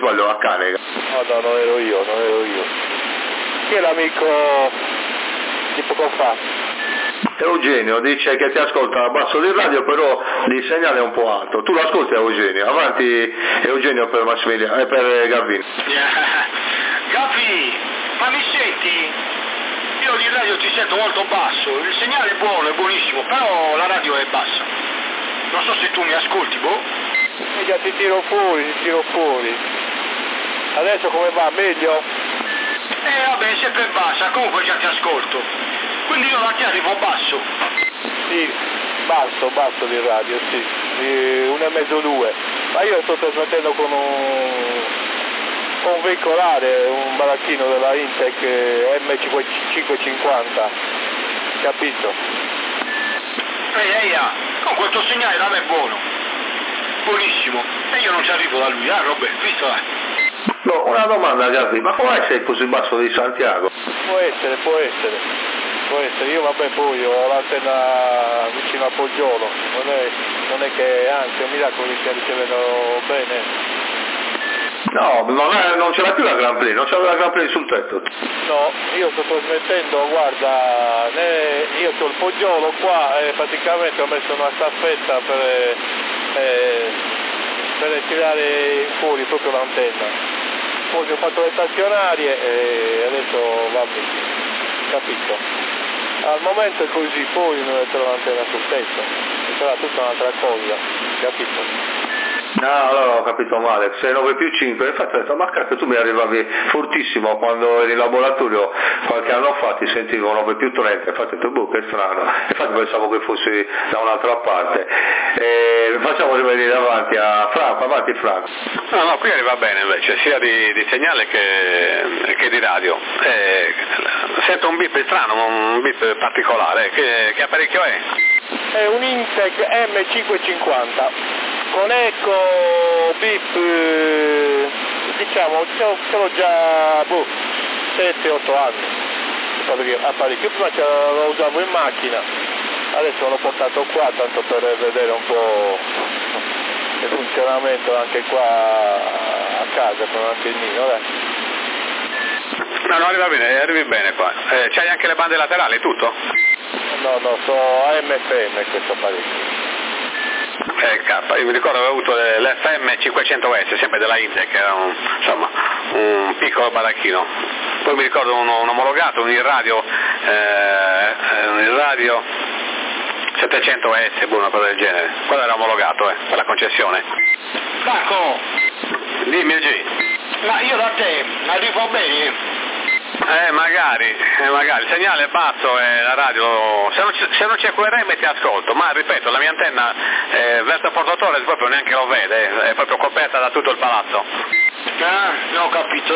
Quello a Canega. No, non ero io. Chi è l'amico di poco fa? Eugenio dice che ti ascolta a basso di radio, però il segnale è un po' alto. Tu lo ascolti Eugenio? Avanti Eugenio per Massimiliano e per Gavino. Gavi, ma mi senti? Io di radio ti sento molto basso, il segnale è buono, è buonissimo, però la radio è bassa. Non so se tu mi ascolti, boh. Mica ti tiro fuori. Adesso come va? Meglio? Vabbè, sempre bassa, comunque già ti ascolto. Quindi io da te arrivo basso. Sì, basso di radio, sì. 1,5 2. Ma io sto trasmettendo con un veicolare, un baracchino della Intec M550, capito? Con questo segnale da me è buono, buonissimo, e io non ci arrivo da lui, Robert, visto là. No, una domanda Gavi, ma come sei così basso di Santiago? Può essere, io vabbè poi ho l'antenna vicino a Poggiolo, non è che anzi è un miracolo che stia ricevendo bene. No, non c'era più la Grand Prix, non c'era la Grand Prix sul tetto. No, io sto trasmettendo, guarda, io ho il Poggiolo qua e praticamente ho messo una staffetta per tirare fuori proprio l'antenna. Poi ho fatto le stazionarie e adesso va bene, capito? Al momento è così, poi mi metterò l'antenna sul tetto, e sarà tutta un'altra cosa, capito? No, allora ho capito male, 6,9 più 5, infatti ho detto, ma cazzo tu mi arrivavi fortissimo quando eri in laboratorio qualche anno fa, ti sentivo 9 più 30, infatti ho detto, boh, che strano, infatti pensavo che fossi da un'altra parte. Facciamo rivedere avanti a Franco, avanti Franco. No, qui arriva bene invece, sia di segnale che di radio. Sento un bip strano, un bip particolare, che apparecchio è? È un Intec M550. Con eco, bip, diciamo, ce l'ho già 7-8 anni, apparecchio, prima lo usavo in macchina, adesso l'ho portato qua tanto per vedere un po' il funzionamento anche qua a casa con anche il Nino, dai. No, arrivi bene qua. C'hai anche le bande laterali, tutto? No, so AMFM questo apparecchio. Io mi ricordo avevo avuto l'FM 500S, sempre della Intec, era un piccolo baracchino. Poi mi ricordo un omologato, un radio 700S, una cosa del genere. Quello era omologato, per la concessione. Marco! Dimmi G. Ma io da te arrivo bene? Magari, il segnale è basso e la radio, se non c'è QRM ti ascolto, ma ripeto, la mia antenna verso il portatore proprio neanche lo vede, è proprio coperta da tutto il palazzo. Non ho capito.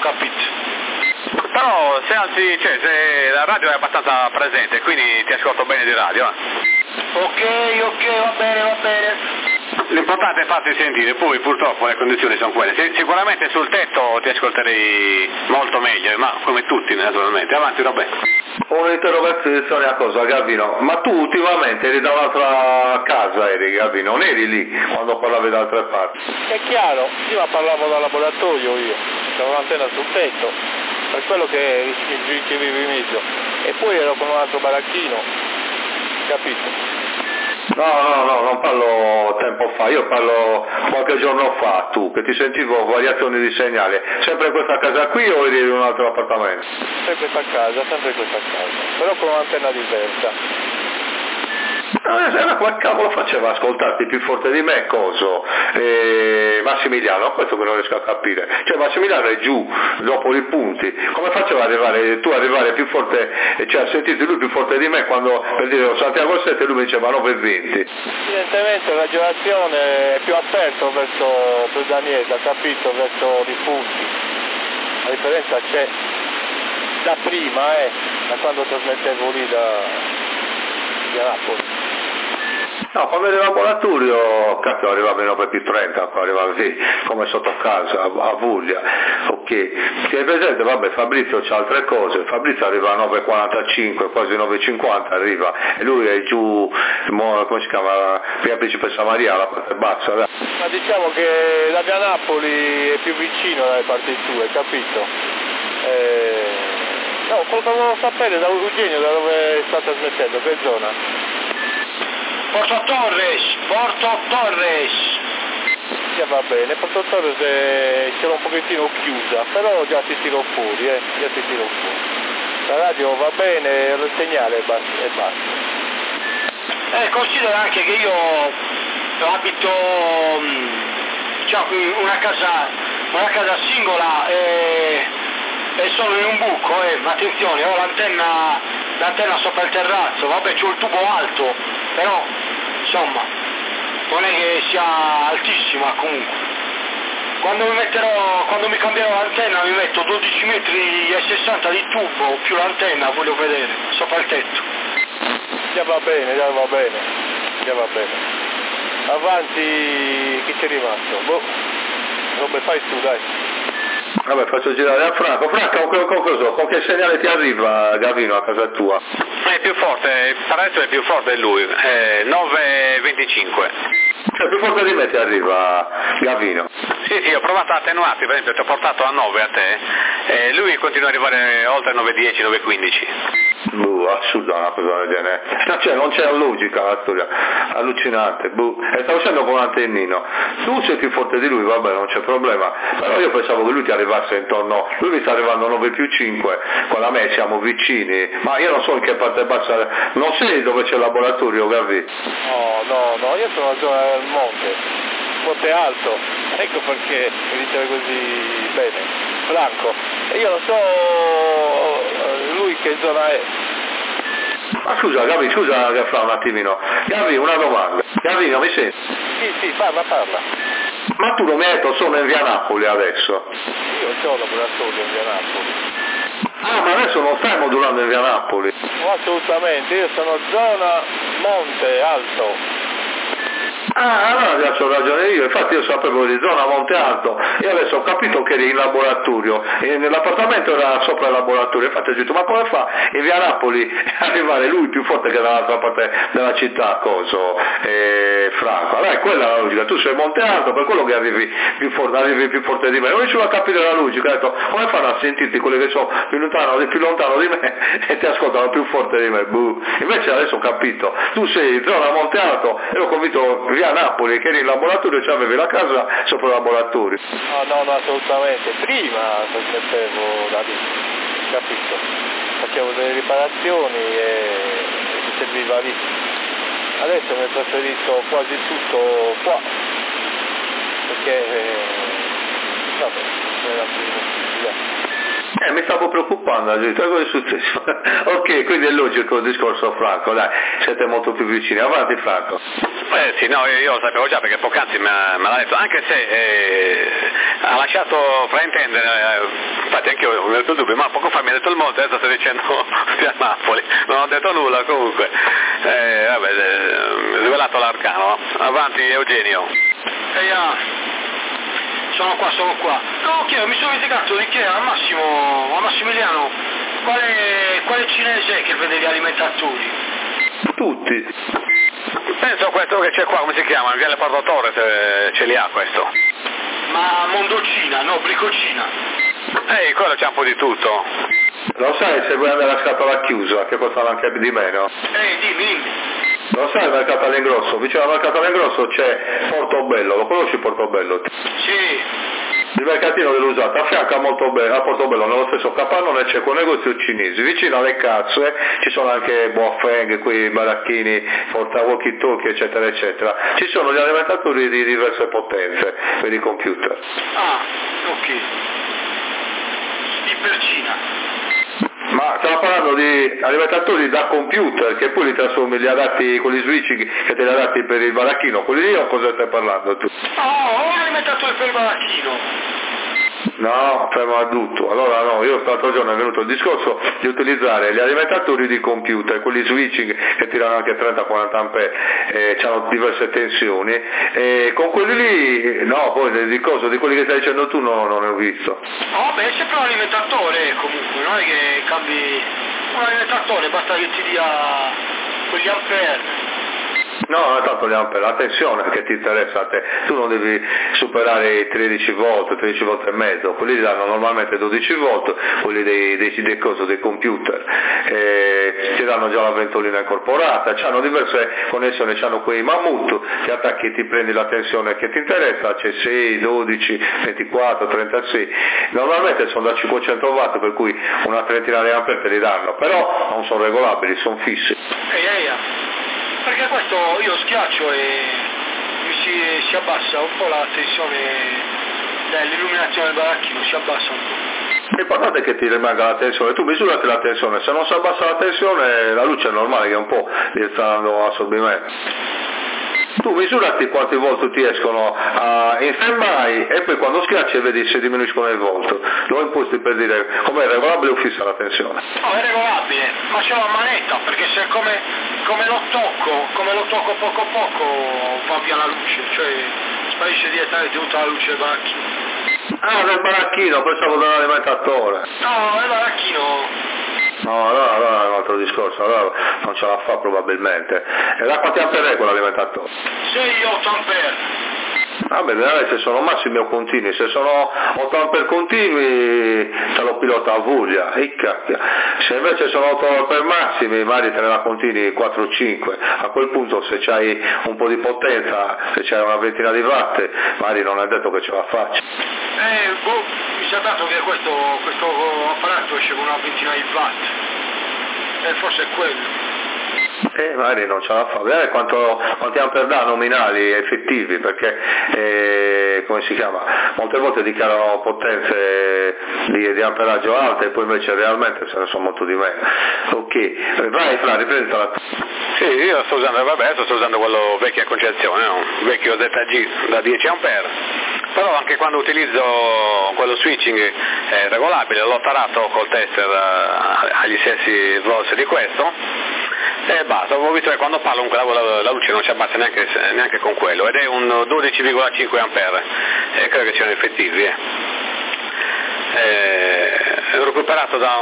Però se la radio è abbastanza presente, quindi ti ascolto bene di radio. Ok, va bene. L'importante è farti sentire, poi purtroppo le condizioni sono quelle. Sicuramente sul tetto ti ascolterei molto meglio, ma come tutti naturalmente. Avanti Roberto. Un'interrogazione a cosa Gavino, ma tu ultimamente eri da un'altra casa, Gavino, non eri lì quando parlavi da altre parti? È chiaro, prima parlavo dal laboratorio io, c'avevo un'antenna sul tetto, per quello che ricevevo in mezzo, e poi ero con un altro baracchino, capito? No, non parlo tempo fa, io parlo qualche giorno fa, tu, che ti sentivo variazioni di segnale, sempre in questa casa qui o eri in un altro appartamento? Sempre questa casa, però con un'antenna diversa. Come cavolo faceva a ascoltarti più forte di me, coso? Massimiliano, questo che non riesco a capire. Cioè Massimiliano è giù, dopo i punti. Come faceva ad arrivare più forte, cioè a sentirti lui più forte di me quando, per dire, Santiago 7 lui mi diceva 9,20? Evidentemente la ragionazione è più aperto verso Daniele, capito, verso i punti. La differenza c'è da prima, da quando trasmettevo lì da Napoli. No, quando ero in laboratorio, cazzo, arrivava in 9 più 30, arrivava lì, come sotto casa, a Vuglia, ok. Ti hai presente, vabbè, Fabrizio c'ha altre cose, Fabrizio arriva a 9.45, quasi 9.50 arriva, e lui è giù, come si chiama, via Principessa Maria, la parte bassa. Dai. Ma diciamo che la via Napoli è più vicino dalle parti tue, capito? No, volevo sapere da Eugenio da dove sta trasmettendo, che zona? Porto Torres. Sì, va bene, Porto Torres ce l'ho un pochettino chiusa, però già ti tiro fuori, già ti tiro fuori. La radio va bene, il segnale e basta. Considera anche che io abito una casa singola e sono in un buco, ma attenzione, ho l'antenna sopra il terrazzo, vabbè c'ho il tubo alto, però insomma non è che sia altissima comunque. Quando mi cambierò l'antenna mi metto 12 metri e 60 di tubo più l'antenna, voglio vedere, sopra il tetto. Già va bene. Avanti, chi c'è rimasto? Boh, vabbè, fai tu, dai. Vabbè, faccio girare a Franco. Con che segnale ti arriva, Gavino, a casa tua? È più forte, per adesso è più forte lui, 9.25. Cioè, più forte di me ti arriva, Gavino? Sì, ho provato a attenuarti, per esempio ti ho portato a 9 a te, e lui continua ad arrivare oltre 9.10, 9.15. Assurda una cosa del genere. Cioè, non c'è logica la storia, allucinante. E sta uscendo con un antennino. Tu sei più forte di lui, vabbè, non c'è problema. Però io pensavo che lui ti arrivasse intorno, lui mi sta arrivando a 9 più 5, con la me siamo vicini, ma io non so in che parte bassa, non sei dove c'è il laboratorio, Gavi? No, io sono nella zona del monte alto, ecco perché mi diceva così bene, Franco, e io non so lui che zona è. Ma scusa Gavi, che fa un attimino, Gavi, una domanda, Gavino mi senti? Sì, parla. Ma tu non mi hai detto sono in via Napoli adesso? Io sono laboratorio in via Napoli. Ah, ma adesso non stai modulando in via Napoli? No, assolutamente, io sono zona monte alto. Ah, allora ho ragione io, infatti io sapevo di zona Monte Alto, io adesso ho capito che eri in laboratorio, e nell'appartamento era sopra il laboratorio, infatti ho detto ma come fa in via Napoli arrivare lui più forte che dall'altra parte della città, Franco, allora è quella la logica, tu sei Monte Alto, per quello che arrivi più forte di me, non riuscivo a capire la logica, ho detto come fanno a sentirti quelli che sono più lontano di me e ti ascoltano più forte di me, invece adesso ho capito, tu sei in zona Monte Alto e ho convinto via Napoli che eri in laboratorio e cioè avevi la casa sopra il laboratorio. No, assolutamente, prima trasmettevo da lì, capito? Facevo delle riparazioni e mi serviva lì. Adesso mi ho trasferito quasi tutto qua, perché vabbè, era più mi stavo preoccupando, cosa è successo? Ok, quindi è logico il discorso Franco, dai, siete molto più vicini, avanti Franco. Sì, no, io lo sapevo già perché poc'anzi me l'ha detto, anche se ha lasciato fraintendere, infatti anche io ho avuto dubbio, ma poco fa mi ha detto il monte, adesso sto dicendo a Napoli, non ho detto nulla comunque, svelato l'arcano, avanti Eugenio. Sono qua. No, mi sono dimenticato di che a Massimiliano, quale cinese che vende gli alimentatori? Tutti. Penso questo che c'è qua, come si chiama? In Viale Porto Torres ce li ha questo. Ma Mondocina, no, Bricocina. Quello c'è un po' di tutto. Lo sai se vuoi andare a scatola chiusa, che costano anche di meno? Dimmi. Lo sai il mercato all'ingrosso? Vicino al mercato all'ingrosso c'è Portobello, lo conosci Portobello? Sì. Il mercatino dell'usato, a fianco a Portobello, nello stesso capannone c'è quel negozio cinese, vicino alle casse ci sono anche Boafeng, quei baracchini, porta walkie talkie eccetera eccetera, ci sono gli alimentatori di diverse potenze per i computer. Ah, ok. Di Percina. Ma stiamo parlando di alimentatori da computer che poi li trasformi, li adatti con gli switch che te li adatti per il baracchino, quelli lì o cosa stai parlando tu? Oh, alimentatori per il baracchino. No, fermo a tutto. Allora no, io l'altro giorno è venuto il discorso di utilizzare gli alimentatori di computer, quelli switching che tirano anche 30-40 ampere, hanno diverse tensioni, e con quelli lì, no, poi di quelli che stai dicendo tu non ne ho visto. Vabbè, è sempre un alimentatore comunque, non è che cambi un alimentatore, basta che ti dia quegli ampere. No, tanto gli ampere, la tensione che ti interessa a te, tu non devi superare i 13 volt, 13 volt e mezzo, quelli danno normalmente 12 volt, quelli dei computer, ti danno già la ventolina incorporata, hanno diverse connessioni, hanno quei mammut che attacchi e ti prendi la tensione che ti interessa, c'è 6, 12, 24, 36, normalmente sono da 500 watt, per cui una trentina di ampere te li danno, però non sono regolabili, sono fissi. Perché questo io schiaccio e si abbassa un po' la tensione dell'illuminazione del baracchino, si abbassa un po'. L'importante è che ti rimanga la tensione, tu misurati la tensione, se non si abbassa la tensione la luce è normale che un po' gli sta dando assorbimento. Tu misurati quanti volt ti escono in stand-by e poi quando schiacci vedi se diminuiscono il volt. Lo imposti per dire come è regolabile o fissa la tensione. No, è regolabile, ma c'è la manetta, perché se come lo tocco poco va via la luce, cioè sparisce direttamente tutta la luce del baracchino. Ah, del baracchino, pensavo dell'alimentatore. No, del baracchino. No, allora è un altro discorso, allora non ce la fa probabilmente. E da quanti ampere è quell'alimentatore? 6-8 ampere. Vabbè, se sono massimi o continui, se sono 8 ampere continui te lo pilota a voglia, e cacchia. Se invece sono 8 ampere massimi, magari te ne la continui 4 o 5, a quel punto se c'hai un po' di potenza, se c'hai una ventina di watt, magari non è detto che ce la faccia. Mi sa dato che questo apparato esce con una ventina di watt, forse è quello. Magari non ce la fa, vedere quanti ampere dà nominali effettivi, perché come si chiama, molte volte dichiarano potenze di amperaggio alte e poi invece realmente se ne sono molto di meno. Ok, vai Fra, ripresentala. Sì, io sto usando quello vecchia concezione, no? Vecchio ZG da 10 ampere, però anche quando utilizzo quello switching regolabile l'ho tarato col tester agli stessi volts di questo. E basta, ho visto che quando parlo comunque la luce non si abbassa neanche con quello, ed è un 12,5 ampere, credo che siano effettivi. Ho recuperato da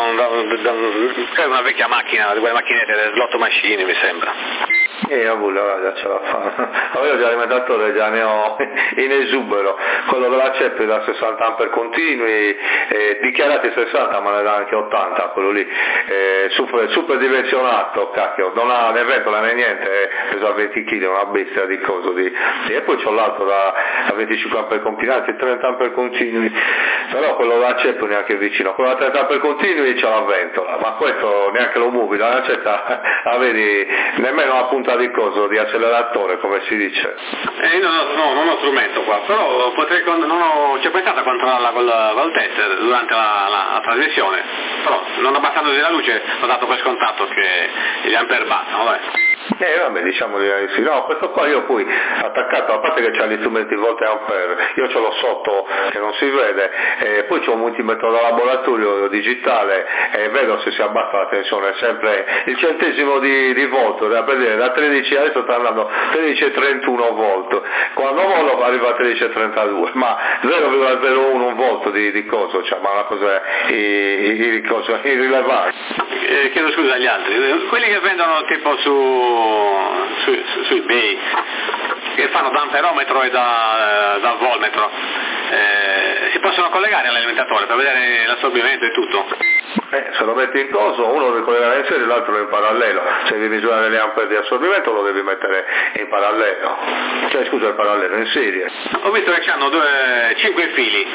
una vecchia macchina, di quelle macchinette delle slot machine mi sembra. Allora ce la fa. Io già alimentatore già ne ho in esubero, quello della CEP da 60 ampere continui, dichiarati 60 ma ne dà anche 80 quello lì, super dimensionato, cacchio, non ha né ventola né niente, pesa 20 kg, una bestia di coso e poi c'ho l'altro da 25 ampere continui, 30 ampere continui, però quello della CEP neanche vicino, quello da 30 ampere continui c'ha la ventola, ma questo neanche lo muovi, la lancetta la vedi nemmeno la punta di coso, di acceleratore come si dice. Io non ho strumento qua, però ci ho pensato a controllarla col tester durante la trasmissione, però non abbastandosi la luce ho dato per scontato che gli ampere bastano, vabbè. Vabbè, diciamo di sì. No, questo qua io poi attaccato, a parte che c'ha gli strumenti volt e ampere, io ce l'ho sotto che non si vede, poi c'ho un multimetro da laboratorio digitale e vedo se si abbassa la tensione, sempre il centesimo di volt, da vedere da 13, adesso sta andando 13,31 volt, quando volo arriva a 13,32, ma 0,01 volt di coso, cioè, ma una cosa irrilevante. Chiedo scusa agli altri, quelli che vendono tipo su eBay, che fanno da amperometro e da volmetro, si possono collegare all'alimentatore per vedere l'assorbimento e tutto? Se lo metti in coso, uno lo collega in serie e l'altro in parallelo, se devi misurare le ampere di assorbimento lo devi mettere in parallelo, in serie. Ho visto che hanno 5 fili,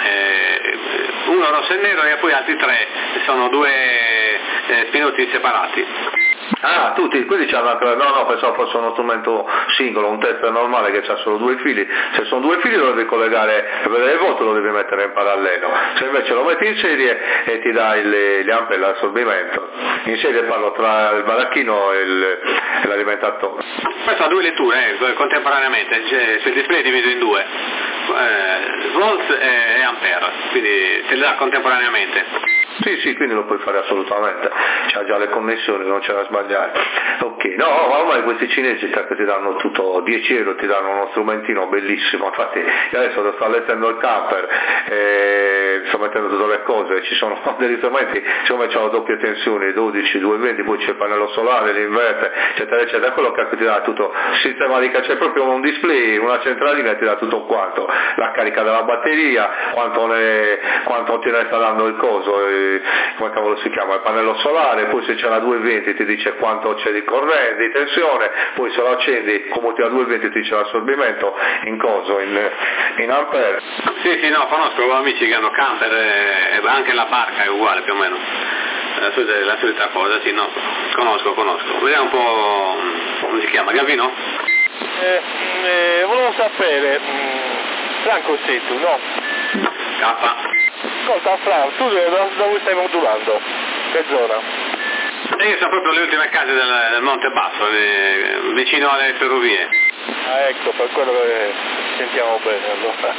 uno rosso e nero e poi altri 3, sono 2 spinotti separati. Ah, tutti, quelli c'hanno anche, no, pensavo fosse uno strumento singolo, un tester normale che ha solo 2 fili, se sono 2 fili lo devi collegare, per vedere il voto lo devi mettere in parallelo, se invece lo metti in serie e ti dà gli ampere e l'assorbimento, in serie parlo tra il baracchino e l'alimentatore. Questo ha 2 letture contemporaneamente, cioè, il display è diviso in 2. volts e ampere, quindi te li dà contemporaneamente. Sì, quindi lo puoi fare assolutamente, c'ha già le connessioni, non c'è da sbagliare. Ok, no, ormai questi cinesi che ti danno tutto, 10 euro ti danno uno strumentino bellissimo, infatti io adesso sto leggendo il camper, sto mettendo tutte le cose, ci sono degli strumenti, siccome c'hanno doppie tensioni, 12, 220, poi c'è il pannello solare, l'inverter, eccetera, eccetera, quello che ti dà tutto sistema di c'è proprio un display, una centralina e ti dà tutto quanto, la carica della batteria, quanto ti resta dando il coso, come cavolo si chiama, il pannello solare, poi se c'è la 220 ti dice quanto c'è di corrente, di tensione, poi se lo accendi come ti da 220 ti dice l'assorbimento in coso, in ampere. Sì, no, conosco amici che hanno camper e anche la barca è uguale più o meno, la solita cosa, sì, no, conosco. Vediamo un po', come si chiama, Gavino? Volevo sapere, Franco sei tu, no? K. Ascolta Fra, tu dove stai modulando? Che zona? Io sono proprio le ultime case del Monte Basso, vicino alle ferrovie. Ah ecco, per quello che sentiamo bene allora.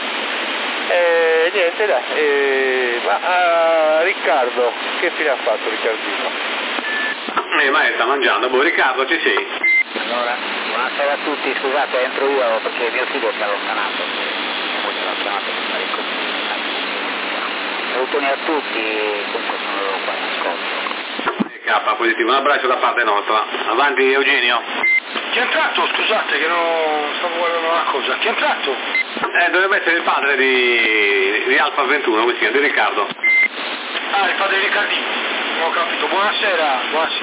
Niente dai, ma Riccardo, che fine ha fatto Riccardino? Ma sta mangiando, Riccardo ci sei? Allora, buonasera a tutti, scusate entro io perché mio figlio si è allontanato, poi l'ho chiamato per fare il consiglio. Salutoni a tutti, comunque sono qua in ascolto. K, positivo, un abbraccio da parte nostra. Avanti Eugenio. Chi è entrato? Scusate che non stavo guardando una cosa. Chi è entrato? Dovrebbe essere il padre di Alfa 21, come si chiama, di Riccardo. Ah, il padre di Riccardino. Ho capito. Buonasera.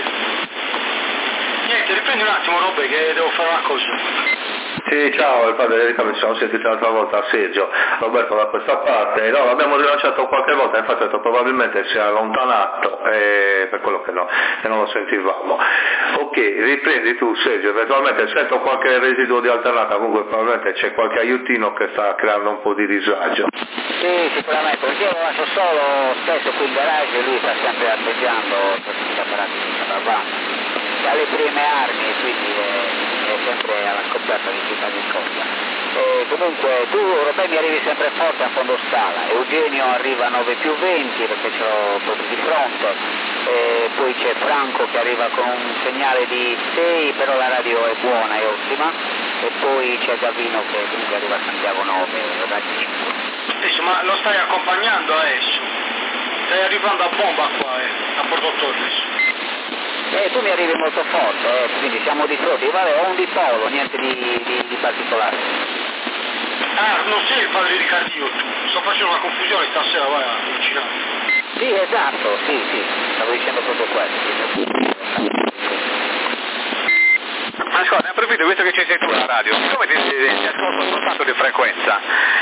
Niente, riprendi un attimo Robbe che devo fare una cosa. Sì, ciao, il padre di Riccardo, ci siamo sentiti l'altra volta a Sergio, Roberto da questa parte, no, l'abbiamo rilanciato qualche volta, infatti ho detto probabilmente si è allontanato, per quello che non lo sentivamo. Ok, riprendi tu Sergio, eventualmente sento qualche residuo di alternata, comunque probabilmente c'è qualche aiutino che sta creando un po' di disagio. Sì, sicuramente, perché io lo lascio solo spesso qui in garage e lui sta sempre atteggiando tutti gli apparati che stanno avanti. Dalle prime armi, quindi è sempre alla scoperta di città di cosa. Comunque tu Robè mi arrivi sempre forte a fondo scala, Eugenio arriva a 9+20 perché ce l'ho proprio di fronte, poi c'è Franco che arriva con un segnale di 6 però la radio è buona, è ottima, e poi c'è Gavino che comunque arriva a Santiago 9, da 5. Adesso, ma lo stai accompagnando adesso? Stai arrivando a bomba qua, a Porto Torres. Tu mi arrivi molto forte, quindi siamo di fronte, vabbè, ho un dipolo, niente di particolare. Ah, non sei il padre di Riccardino, sto facendo una confusione stasera, vai a avvicinare. Sì, esatto, sì, stavo dicendo proprio questo. Ascolta, ne approfitto, visto che ci sei tu alla radio, siccome ti ascolto soltanto di frequenza,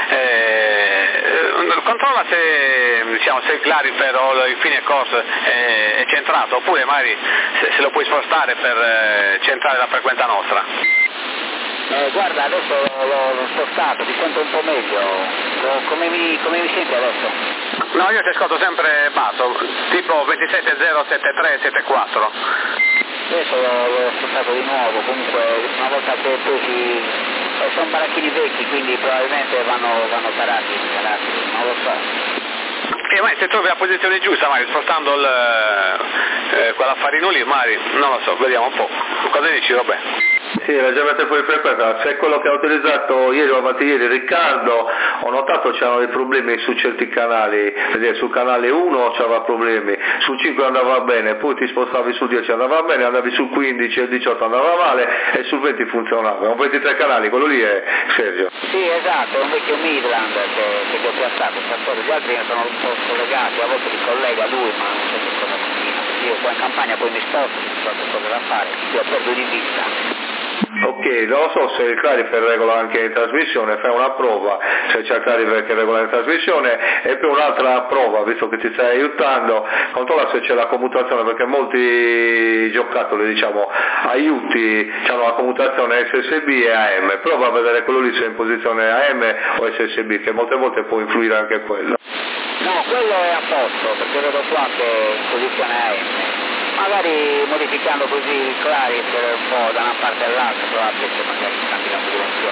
controlla se il clarifer o il fine corso è centrato, oppure magari se lo puoi spostare per centrare la frequenza nostra. Guarda, adesso l'ho spostato, ti sento un po' meglio. Come mi senti adesso? No, io ti ascolto sempre basso, tipo 2707374. Adesso l'ho spostato di nuovo, comunque una volta che poi sono baracchini vecchi, quindi probabilmente vanno tarati, non lo so. Ma se trovi la posizione giusta, magari spostando quell'affarino lì, magari, non lo so, vediamo un po'. Cosa dici, Robè? Sì, leggermente fuori frequenza, se è quello che ha utilizzato ieri o avanti ieri Riccardo, ho notato c'erano dei problemi su certi canali, perché sul canale 1 c'aveva problemi, sul 5 andava bene, poi ti spostavi sul 10 andava bene, andavi sul 15 e il 18 andava male e sul 20 funzionava, un 23 canali, quello lì è Sergio. Sì, esatto, è un vecchio Midland che ho piazzato, gli altri sono un po' scollegati, a volte li collega lui, ma non so che cosa continua, perché io qua in campagna poi mi sposto, ci sono cose da fare, io perdo di vista. Ok, non lo so se il clarifer regola anche in trasmissione, fai una prova se c'è il clarifer che regola in trasmissione e poi un'altra prova, visto che ti stai aiutando, controlla se c'è la commutazione, perché molti giocattoli, diciamo, aiuti hanno la commutazione SSB e AM, prova a vedere quello lì se è in posizione AM o SSB, che molte volte può influire anche quello. No, quello è a posto, perché vedo qua che è in posizione AM. Magari modificando così il clarifer un po' da una parte all'altra, probabile che magari cambi la direzione.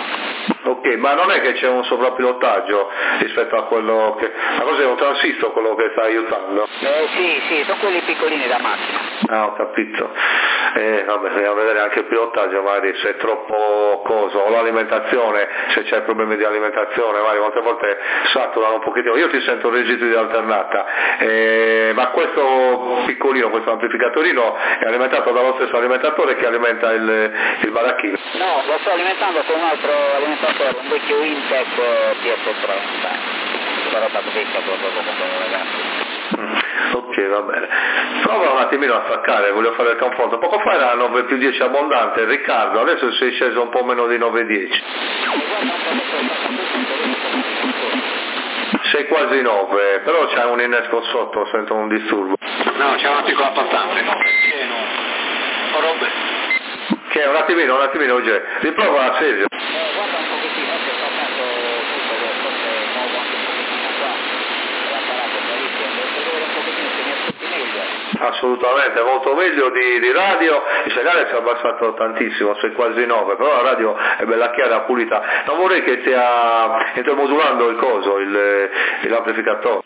Ok, ma non è che c'è un sovrappilottaggio rispetto a quello che... Ma cos'è, un transistor quello che sta aiutando? Sì, sono quelli piccolini da macchina. Ah, ho capito. Vabbè, dobbiamo vedere anche il pilottaggio, magari se è troppo coso, o l'alimentazione, se c'è problemi di alimentazione, magari molte volte saturano un pochettino. Io ti sento registro di alternata, ma questo piccolino, questo amplificatorino è alimentato dallo stesso alimentatore che alimenta il baracchino? No, lo sto alimentando con un altro alimentatore, un vecchio Intec PS30. Questa roba vecchia che ho proprio comprato, ragazzi. Ok, va bene. Prova un attimino a staccare, voglio fare il confronto. Poco fa era 9+10 abbondante, Riccardo, adesso sei sceso un po' meno di 9+10. Sei quasi 9, però c'è un innesco sotto, sento un disturbo. No, c'è un articolo abbastanza. Pieno. Oh, robe. Che un attimino, Oggi. Riprova Sergio. Guarda un pochettino, se ho fatto tutto, forse muovo anche un pochettino qua, l'apparato bellissimo, devo vedere un pochettino se mi ascolti meglio. Assolutamente, molto meglio di radio, il segnale si è abbassato tantissimo, sei quasi 9, però la radio è bella chiara, pulita. Non vorrei che stia intermodulando il coso, l'amplificatore.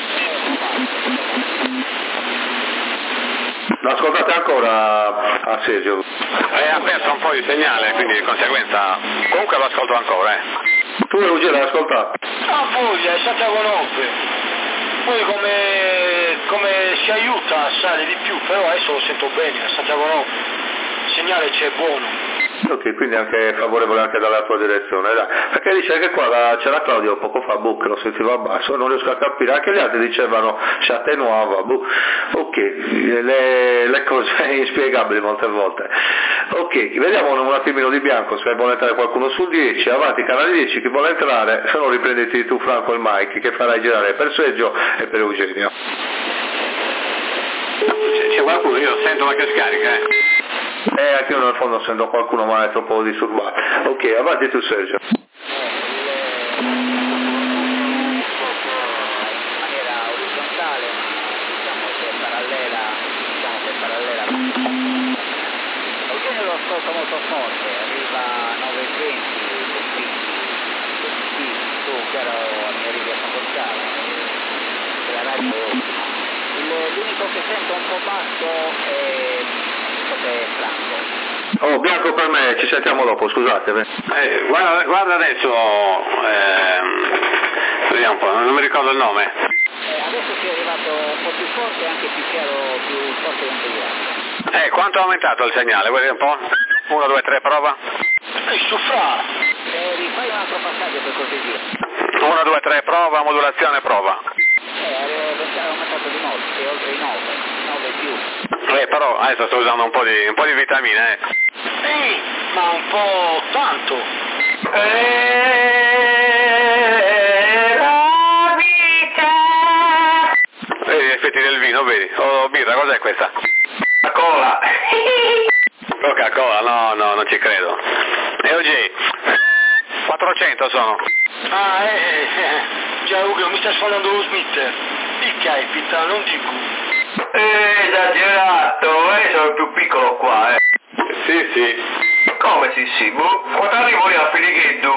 L'ascoltate ancora a Sergio? Ha perso un po' di segnale, quindi di conseguenza comunque lo ascolto ancora. Tu Eugenio l'hai ascoltato? Ah, voglia, è Santiago 9. Poi come si aiuta a sale di più, però adesso lo sento bene, a Santiago 9. Il segnale c'è buono. Ok, quindi anche favorevole anche dalla tua direzione, dai. Perché dice che qua c'era Claudio poco fa, che lo sentiva basso, non riesco a capire, anche gli altri dicevano si attenuava, ok, le cose inspiegabili molte volte. Ok, vediamo un attimino di bianco, se vuole entrare qualcuno sul 10, avanti canale 10, chi vuole entrare, se no riprenditi tu Franco il mic che farai girare per Sergio e per Eugenio. C'è qualcuno, io sento una che scarica, anche io nel fondo sento qualcuno ma è troppo disturbato. Ok, avanti tu Sergio. In maniera orizzontale, diciamo che è parallela, Eugenio lo ascolta molto forte, arriva a 9:20, così tu chiaro mi arrivi a comportare, la radio è ottima. L'unico che sento un po' basso è Franco. Oh, bianco per me, ci sentiamo dopo, scusate. guarda adesso, vediamo un po', non mi ricordo il nome. Adesso si è arrivato un po' più forte e anche più chiaro, più forte di anteriore. Quanto ha aumentato il segnale? Vuoi dire un po'? 1, 2, 3, prova. Soffrà. Rifai un altro passaggio per cortesia. 1, 2, 3, prova, modulazione, prova. È aumentato di molto, è oltre i 9 più. Però adesso sto usando un po' di vitamine, Ma un po' tanto. La vita! Vedi gli effetti del vino, vedi? Oh, birra, cos'è questa? Coca-Cola. Coca-Cola, no, non ci credo. E oggi 400 sono. Già Ugo, mi sta sfondando lo Smith. Il capita, non dico. Esagerato, sono più piccolo qua, Sì. Come sì? Quando arrivo io a Filighetto?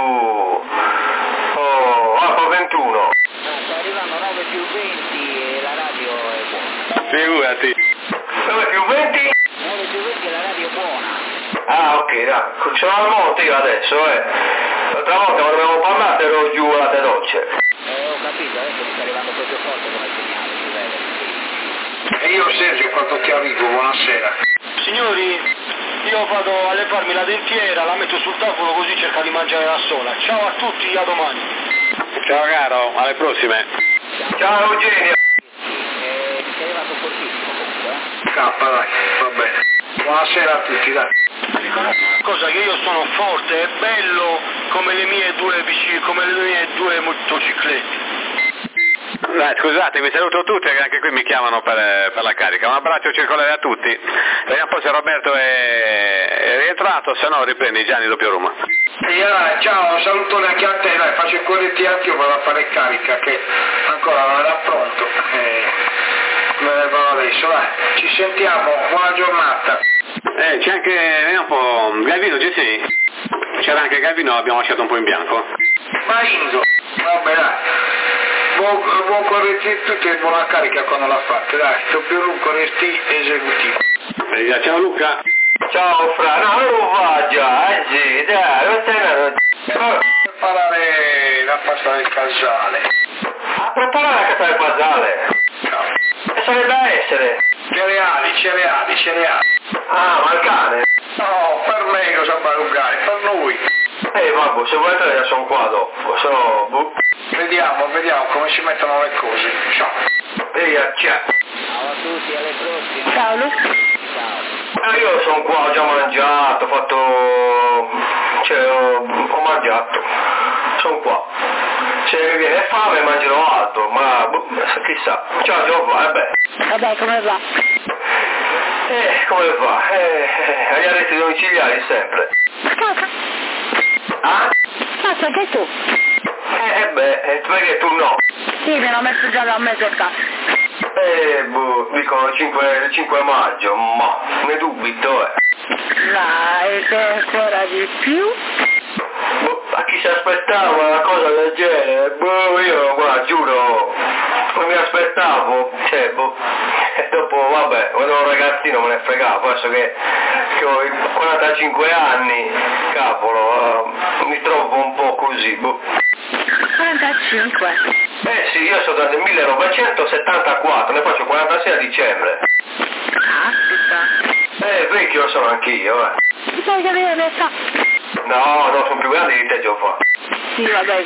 Oh, Apple 21. Sta arrivando 9+20 e la radio è buona. Figurati. 9+20? 9+20 e la radio è buona. Ah, ok, dai, ce l'ho al monte io adesso, L'altra volta quando abbiamo parlato ero giù alla Terocce. Ho capito, adesso mi sta arrivando proprio forte come segnale, si vede. E io Sergio, quando ti arrivo, buonasera. Signori, io vado a levarmi la dentiera, la metto sul tavolo così cerca di mangiare da sola. Ciao a tutti, a domani. Ciao caro, alle prossime. Ciao Eugenio. Mi sei arrivato fortissimo comunque, Dai, va bene. Buonasera a tutti, dai. Cosa che io sono forte e bello come le mie due motociclette. Dai, scusatemi, saluto tutti che anche qui mi chiamano per la carica. Un abbraccio circolare a tutti. Vediamo un po' se Roberto è rientrato, se no riprendi Gianni doppio Roma. Ciao, un salutone anche a te, dai, faccio il corretti anche io, vado a fare carica che ancora non era pronto. Me ne vado adesso, dai. Ci sentiamo, buona giornata. C'è anche, vediamo un po', Galvino, ci sei? C'era anche Calvino, l'abbiamo lasciato un po' in bianco. Ma Inzo, vabbè dai, buon corretto e buona carica quando l'ha fatta, dai, doppio lungo resti esecutivo. Ciao Luca. Ciao Fra, no, non va già, sì, dai, non stai andando. Preparare la pasta del casale. A preparare la pasta del casale? No. E sarebbe essere? Cereali. Ah, ma il cane? No, per me cosa fa un cane, per noi. Vabbè, se volete ne sono qua dopo, se no... Vediamo come si mettono le cose. Ciao. Via, ciao. Ciao a tutti, alle prossime. Ciao Luca. Ciao. Io sono qua, ho già mangiato, ho mangiato, sono qua. Se mi viene fame mangerò altro, ma chissà. Ciao Giovanni, vabbè. Vabbè, come va? Come va? Agli arresti domiciliari sempre. Casa. Ah? Casa anche tu. Perché tu no? Sì, mi hanno messo già da un mese fa. Dicono 5 maggio, ma ne dubito, Dai, che ancora di più? A chi si aspettava una cosa del genere? Io, guarda, giuro, non mi aspettavo, dopo, vabbè, quando ero ragazzino me ne fregavo, adesso che ho 45 anni, cavolo, mi trovo un po' così, 45. Sì, io sono nel 1974, ne faccio 46 a dicembre. Caspita. Vecchio sono anch'io, Ti fai capire l'età? No, sono più grandi di te, Giovanni. Sì, vabbè,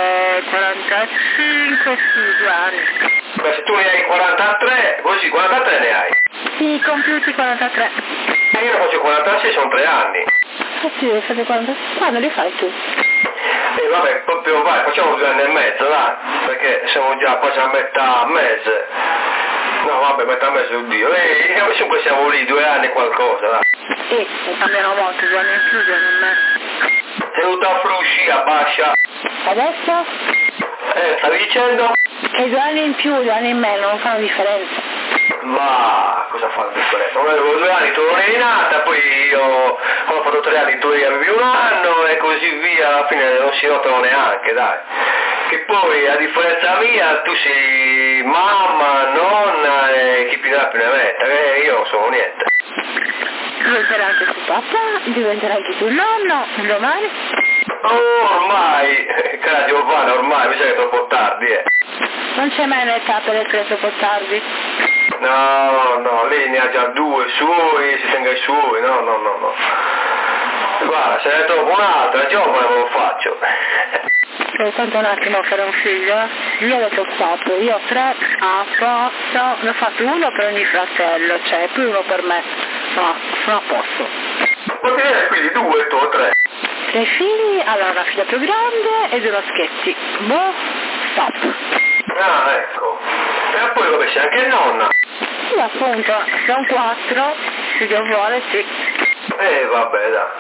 45, sì, 2 anni. Beh, se tu ne hai 43, così 43 ne hai. Sì, compiuti 43. Io ne faccio 46, sono 3 anni. Sì, fate 43. Quando li fai tu? Vabbè, proprio vai, facciamo 2 anni e mezzo, dai, perché siamo già quasi a metà mese. No, vabbè, metà mese, oddio. Comunque siamo lì, 2 anni e qualcosa, dai. Sì, ne cambiano molto, 2 anni in più, 2 anni in meno. Sei venuta a Frusci, a Bascia. Adesso? Stavi dicendo? Che 2 anni in più, 2 anni in meno non fanno differenza. Ma cosa fa la differenza? Avevo 2 anni, tu non eri nata, poi io quando ho fatto 3 anni tu avevi 1 anno e così via, alla fine non si notano neanche, dai. Che poi a differenza mia tu sei mamma, nonna e chi più ne metta, io non sono niente. Diventerà anche tu papà, diventerà anche tu nonno, domani. Ormai, cara Giovanna, ormai mi sa che è troppo tardi, Non c'è mai un'età per essere troppo tardi. No, lei ne ha già 2 suoi, si tenga i suoi, no. Guarda, se ne trovo un'altra, giovane me lo faccio. Soltanto un attimo per un figlio. Io avete fatto, io ho 3 a posto, ne ho fatto 1 per ogni fratello, cioè più 1 per me. No, sono a posto. Ma te ne hai quindi 2 tu o 3? 3 figli, allora una figlia più grande e 2 maschietti. Stop. Ah, ecco. E poi vabbè, sei anche nonna. Sì, appunto, sono 4, se Dio vuole, sì. Vabbè, dai.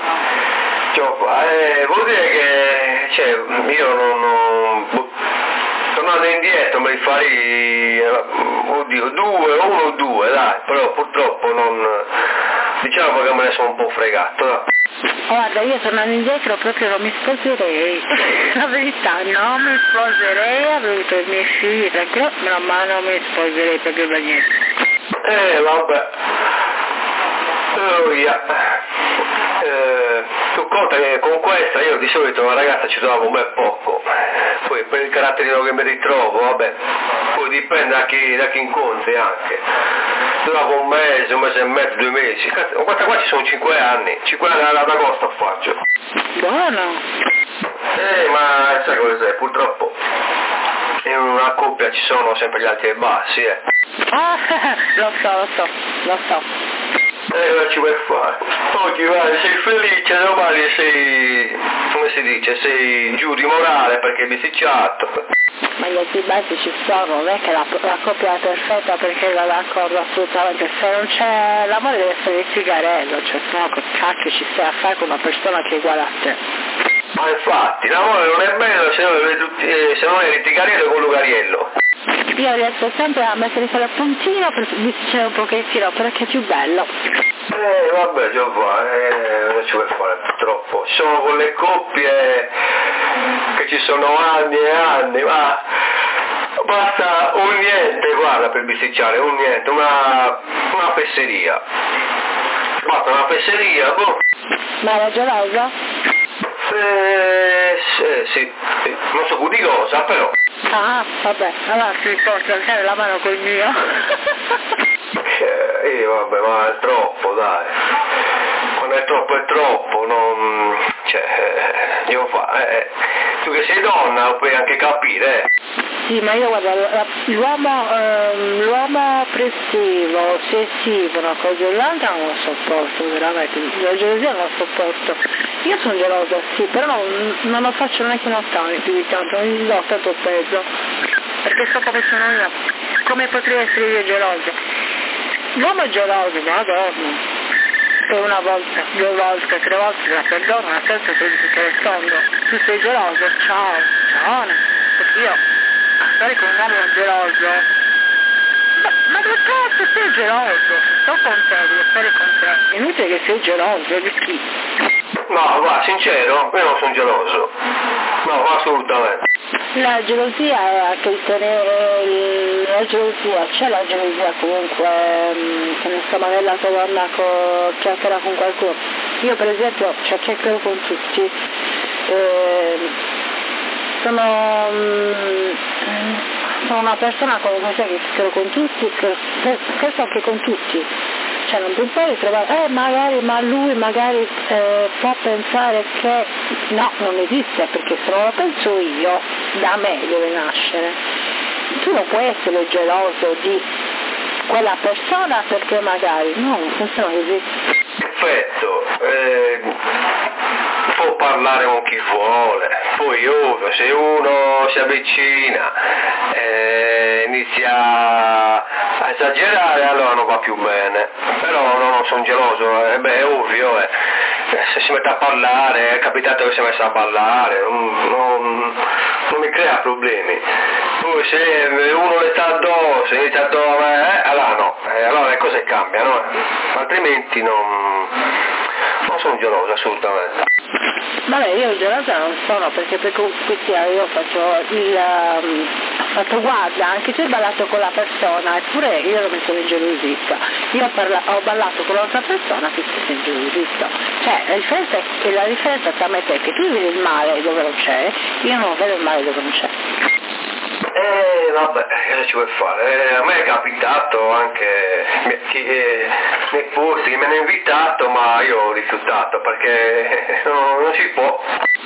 Vuol dire che, io non tornando indietro me li farei, 2, dai, però purtroppo diciamo che me ne sono un po' fregato, dai. Guarda, io tornando indietro proprio non mi sposerei. La verità, non mi sposerei, avrei avuto i miei figli, tranquillo, ma non mi sposerei proprio per niente. Vabbè. Tu conta che con questa io di solito una ragazza ci trovavo un bel poco, poi per il caratterino che mi ritrovo, vabbè, poi dipende da chi incontri anche. Duravo un mese e mezzo, 2 mesi, questa qua ci sono 5 anni, 5 anni ad agosto faccio. Buono. Ma sai cos'è, purtroppo in una coppia ci sono sempre gli alti e bassi, Ah, lo so. Ci vuoi fare? Oggi vai, sei felice, domani sei, come si dice, sei giù di morale perché hai bisticciato. Ma gli altri bassi ci sono, non è che la coppia è perfetta perché va d'accordo assolutamente, se non c'è l'amore deve essere il cigarello, cioè se no che cacchio ci stai a fare con una persona che è uguale a te. Ma infatti, l'amore non è bello se non è litigariello con lugariello. Io riesco sempre a mettere quella puntino per bisticciare un pochettino perché è più bello. Vabbè Giovanni, non ci vuoi fare purtroppo. Ci sono quelle coppie che ci sono anni e anni, ma basta un niente, guarda, per bisticciare, un niente, una fesseria. Basta una fesseria, boh. Ma era gelosa? Sì, non so di cosa, però. Ah, vabbè, allora si può alzare la mano col mio. Vabbè, ma è troppo, dai. Quando è troppo, non... io tu che sei donna lo puoi anche capire, Sì, ma io guarda, l'uomo oppressivo, ossessivo, una cosa o l'altra non lo sopporto, veramente, la gelosia non la sopporto. Io sono gelosa, sì, però non lo faccio neanche notare più di tanto, non gli do tanto peso, perché so come sono io, come potrei essere io gelosa. L'uomo è geloso, madonna. E una volta, 2 volte, 3 volte la perdono, una terza che ti rispondo. Tu sei geloso? Ciao, perché io stare con un uomo geloso. Ma che cazzo sei geloso? Sto con te, devo stare con te. È inutile che sei geloso, di chi? No, va, sincero, io non sono geloso. No, assolutamente. La gelosia è anche il tenere, la gelosia, c'è la gelosia comunque, che ne so, magari la tua donna chiacchiera con qualcuno. Io per esempio chiacchiero con tutti, sono una persona comunque che chiacchiero con tutti, scherzo anche con tutti. Cioè non pensare di trovare, magari, ma lui magari può pensare che no, non esiste, perché se non lo penso io, da me deve nascere. Tu non puoi essere geloso di quella persona perché magari, no, non funziona così. Perfetto, può parlare con chi vuole, poi ovvio, se uno si avvicina inizia a esagerare, allora non va più bene, però non sono geloso, è ovvio, se si mette a parlare, è capitato che si è messo a ballare, non mi crea problemi. Poi se uno le sta addosso, inizia allora no, allora le cose cambiano, altrimenti non sono geloso assolutamente. Vabbè, io gelosa non sono, perché per questi io faccio fatto guarda, anche tu hai ballato con la persona, eppure io non mi sono ingelosita. Io ho ballato con l'altra persona che si è ingelosita. Cioè, la differenza tra me e te è che tu vedi il male dove non c'è, io non vedo il male dove non c'è. Vabbè, cosa ci vuoi fare? A me è capitato anche nei posti che mi hanno invitato, ma io ho rifiutato perché non si può.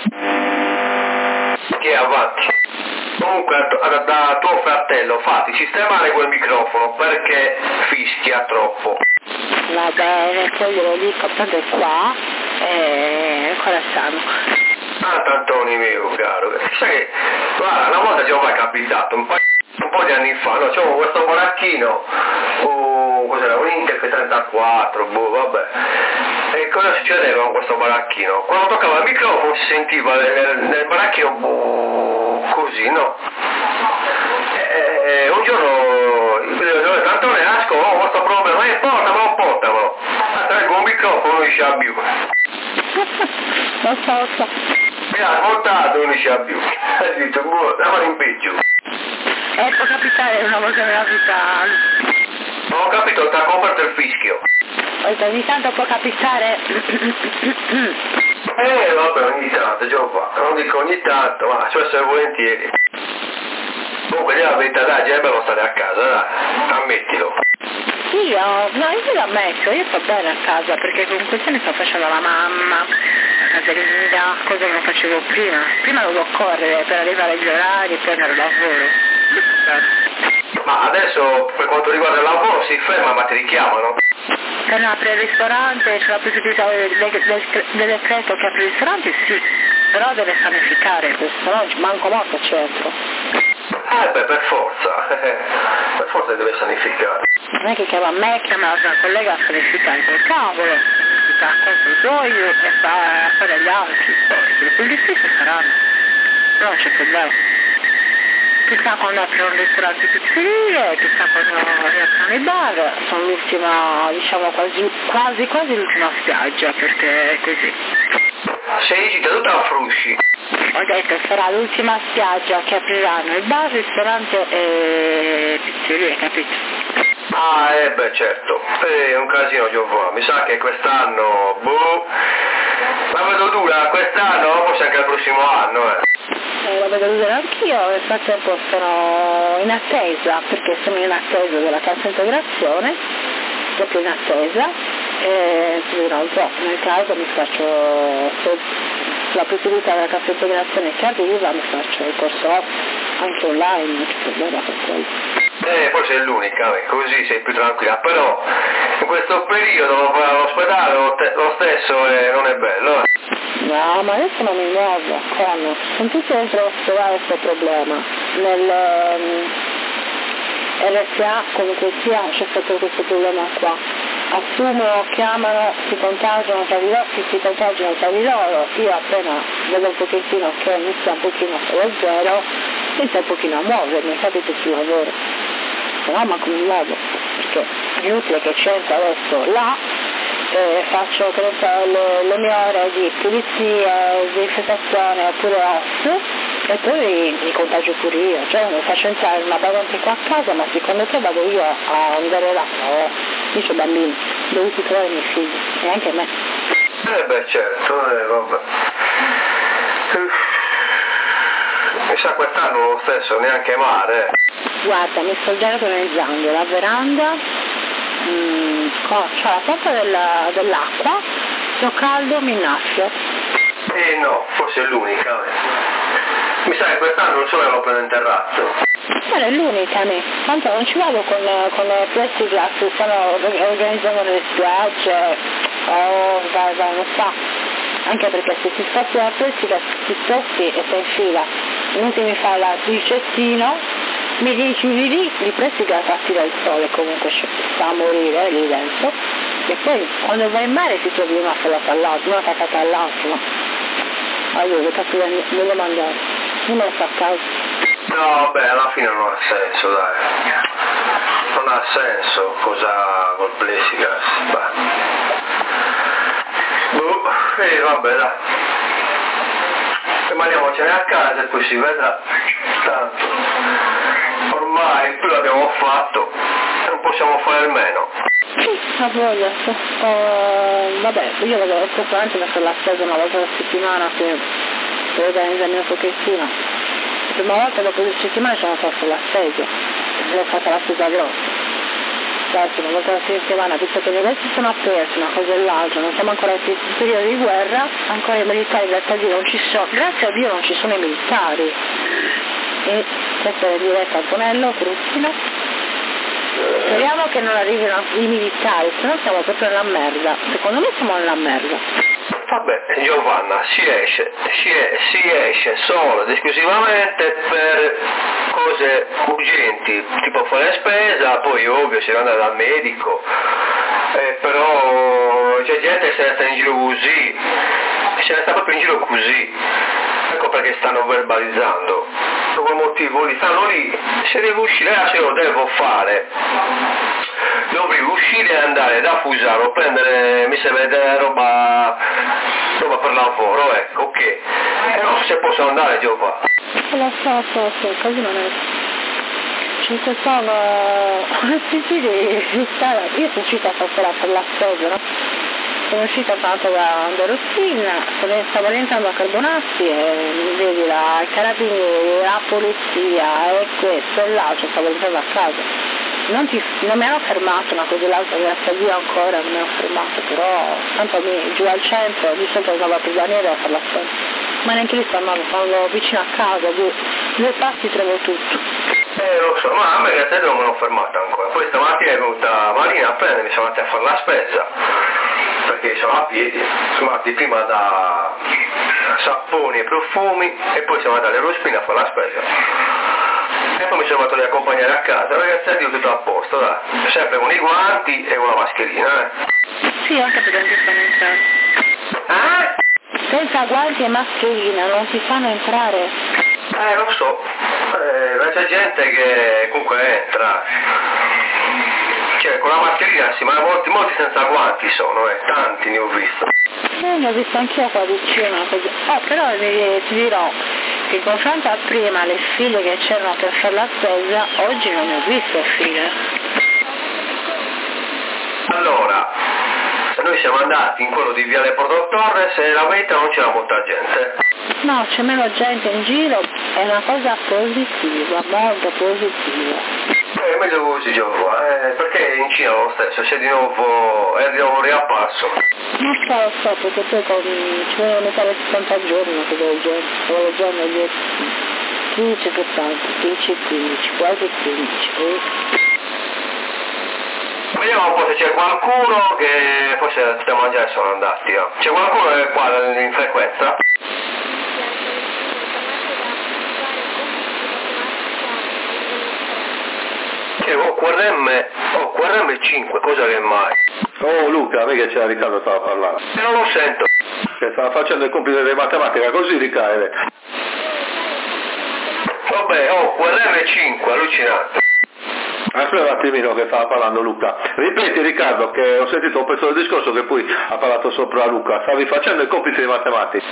Che è avanti. Comunque da tuo fratello fatti sistemare quel microfono perché fischia troppo. Va bene, poi glielo dico, tanto è qua e ancora stanno. Antoni mio caro, sai che guarda, una volta ci ho mai capitato, un po' di anni fa, no, c'avevo questo baracchino, cos'era, un Intel 34, vabbè, e cosa succedeva con questo baracchino? Quando toccava il microfono si sentiva nel baracchino così, no? E un giorno Antone nasco, ho questo problema, portamelo, traggo un microfono non riesce a più. Lo so. Mi ha smontato non riesce a più. Hai detto, andiamo in peggio. Può capitare una volta nella vita. Non ho capito, ti ha comprato il fischio. Ogni tanto può capitare. Vabbè, ogni tanto, Giovanni, non dico ogni tanto, ma ci può essere volentieri. Comunque, la verità, dai, già è bello stare a casa, dai, ammettilo. Io l'ammetto, io sto bene a casa perché comunque mi sto facendo la mamma, la casalingha, cosa che non facevo prima. Prima dovevo correre per arrivare agli orari e prendere il lavoro. Ma adesso per quanto riguarda il lavoro si ferma ma ti richiamano? Per non aprire il ristorante c'è la possibilità del decreto che apre il ristorante, sì, però deve sanificare questo, no? Manco morto centro. Per forza deve sanificare. Non è che chiama me, chiama una collega a sanificare col cavolo, sanifica contro i suoi e fa fare agli altri, poi le pulizie si faranno, però non c'è problema. chissà quando aprono le ristoranti pizzerie, chissà quando riaprono i bar, sono l'ultima, diciamo quasi l'ultima spiaggia, perché è così. Sei citato a Frusci. Ho detto sarà l'ultima spiaggia che apriranno il bar, ristorante e pizzerie, capito? Ah, beh certo, è un casino Giovanni, mi sa che quest'anno, la vedo dura quest'anno, forse anche il prossimo anno, La vedo dura anch'io, nel frattempo sono in attesa, perché sono in attesa della cassa integrazione, proprio in attesa, e si vedrà un po', nel caso mi faccio, se la possibilità della cassa integrazione che arriva, mi faccio il corso anche online, non c'è problema per quello. Forse è l'unica, così sei più tranquilla, però in questo periodo all'ospedale lo stesso non è bello. No, ma adesso non mi muovo, sono tutti dentro l'ospedale questo problema. Nel RSA comunque sia c'è stato questo problema qua. Assumono, chiamano, si contagiano tra di loro, io appena vedo un pochettino che inizia un pochino a zero, inizio un pochino a muovermi, capite, sul lavoro. Se no, ma come muovo? Perché è inutile che c'entro adesso là, faccio che ne so, le mie ore di pulizia, di infestazione oppure off, e poi mi contagio pure io, cioè non faccio entrare una badante qua a casa, ma secondo te vado io a andare là? No, io ho bambini, devo tutelare i miei figli, e anche me. Beh certo, vabbè. Mi sa quest'anno lo stesso, neanche mare. Guarda, mi sto già organizzando la veranda, c'ho la porta dell'acqua, se ho caldo mi innaffio. No, forse è l'unica. Mi sa che quest'anno non solo l'ho preso in terrazzo. È l'unica, tanto non ci vado con le plexiglass, stanno organizzando le spiagge, vai, non sa. Anche perché se si sposti la plexiglass ti sposti e sei in fila. Inutile mi fa il cestino, mi dici lì plexiglass fatti dal sole, comunque sta a morire lì dentro. E poi quando vai in mare ti trovi una attaccata all'altra. Allora, devo mandare, non me lo fa a caso. No, beh, alla fine non ha senso, dai. Non ha senso cosa col plexiglass. Vabbè, dai. Rimaniamocene a casa e poi si vedrà. Tanto. Ormai più l'abbiamo fatto e non possiamo fare meno. Ha voglia. Vabbè, io vado sicuramente per la spesa una volta alla settimana per organizzarmi un pochettino. La prima volta dopo 2 settimane sono fatto la spesa, l'ho fatta la spesa grossa. Adesso una volta alla settimana, visto che i negozi sono aperti, una cosa e l'altra, non siamo ancora in periodo di guerra, ancora i militari grazie a Dio non ci sono, grazie a Dio non ci sono i militari. E questo è in diretta Antonello, Cristino. Speriamo che non arrivino i militari, se no siamo proprio nella merda. Secondo me siamo nella merda. Vabbè, Giovanna, si esce solo ed esclusivamente per cose urgenti, tipo fare spesa, poi ovvio si deve andare dal medico, però c'è gente che se ne sta in giro così, se ne sta proprio in giro così, ecco perché stanno verbalizzando, per quel motivo li stanno lì, se devo uscire, se lo devo fare. Dovrei uscire e andare da Fusaro, prendere, mi serve roba per lavoro, ecco, ok. E non so se posso andare, Giova. Lo so, così non è. Ci sono di strada, io sono uscita stasera per la spesa, no? Sono uscita tanto da Rossina, stavo rientrando a Carbonazzi e vedi i carabinieri, la polizia e questo e l'altro, stavo rientrando a casa. Non mi hanno fermato, una cosa e l'altra, grazie a Dio ancora non mi hanno fermato, però tanto giù al centro, di solito andavo a Pisanera a fare la spesa, ma neanche lì stanno vicino a casa, due passi trovo tutto. Lo so, ma a me grazie a Dio non me l'ho fermata ancora, poi stamattina è venuta Marina a prendermi, siamo andati a fare la spesa, perché siamo a piedi, siamo andati prima da Sapponi e Profumi e poi siamo andati all'Eurospin a fare la spesa. E poi mi sono fatto accompagnare a casa, ragazzi, a Dio tutto a posto, dai. Sempre con i guanti e con la mascherina, Sì, anche perché non ti fanno entrare. Senza guanti e mascherina non ti fanno entrare. Lo so, c'è gente che comunque entra, cioè con la mascherina sì, ma molti senza guanti sono, tanti ne ho visto. Ne ho visto anch'io qua vicino, così. Però ti dirò che in confronto a prima le file che c'erano per fare la spesa, oggi non ne ho visto file. Allora, noi siamo andati in quello di Viale Porto Torres e la verità non c'era molta gente. No, c'è meno gente in giro, è una cosa positiva, molto positiva. È meglio così Giovanni, perché in Cina lo stesso, è di nuovo riapparso. Non so, perché poi ci vogliono mettere 60 giorni, che del genere, solo giorno di 15 per tanto, 15, quasi 15. Vediamo un po' se c'è qualcuno che forse stiamo a mangiare sono andati. C'è qualcuno che è qua in frequenza? QRM 5, cosa che mai? Oh Luca, mica c'era Riccardo stava parlando. Non lo sento. Che stava facendo il compito di matematica, così Riccardo. Vabbè, QRM 5, allucinante. Aspetta un attimino che stava parlando Luca. Ripeti Riccardo che ho sentito un pezzo del discorso che poi ha parlato sopra Luca. Stavi facendo il compito di matematica.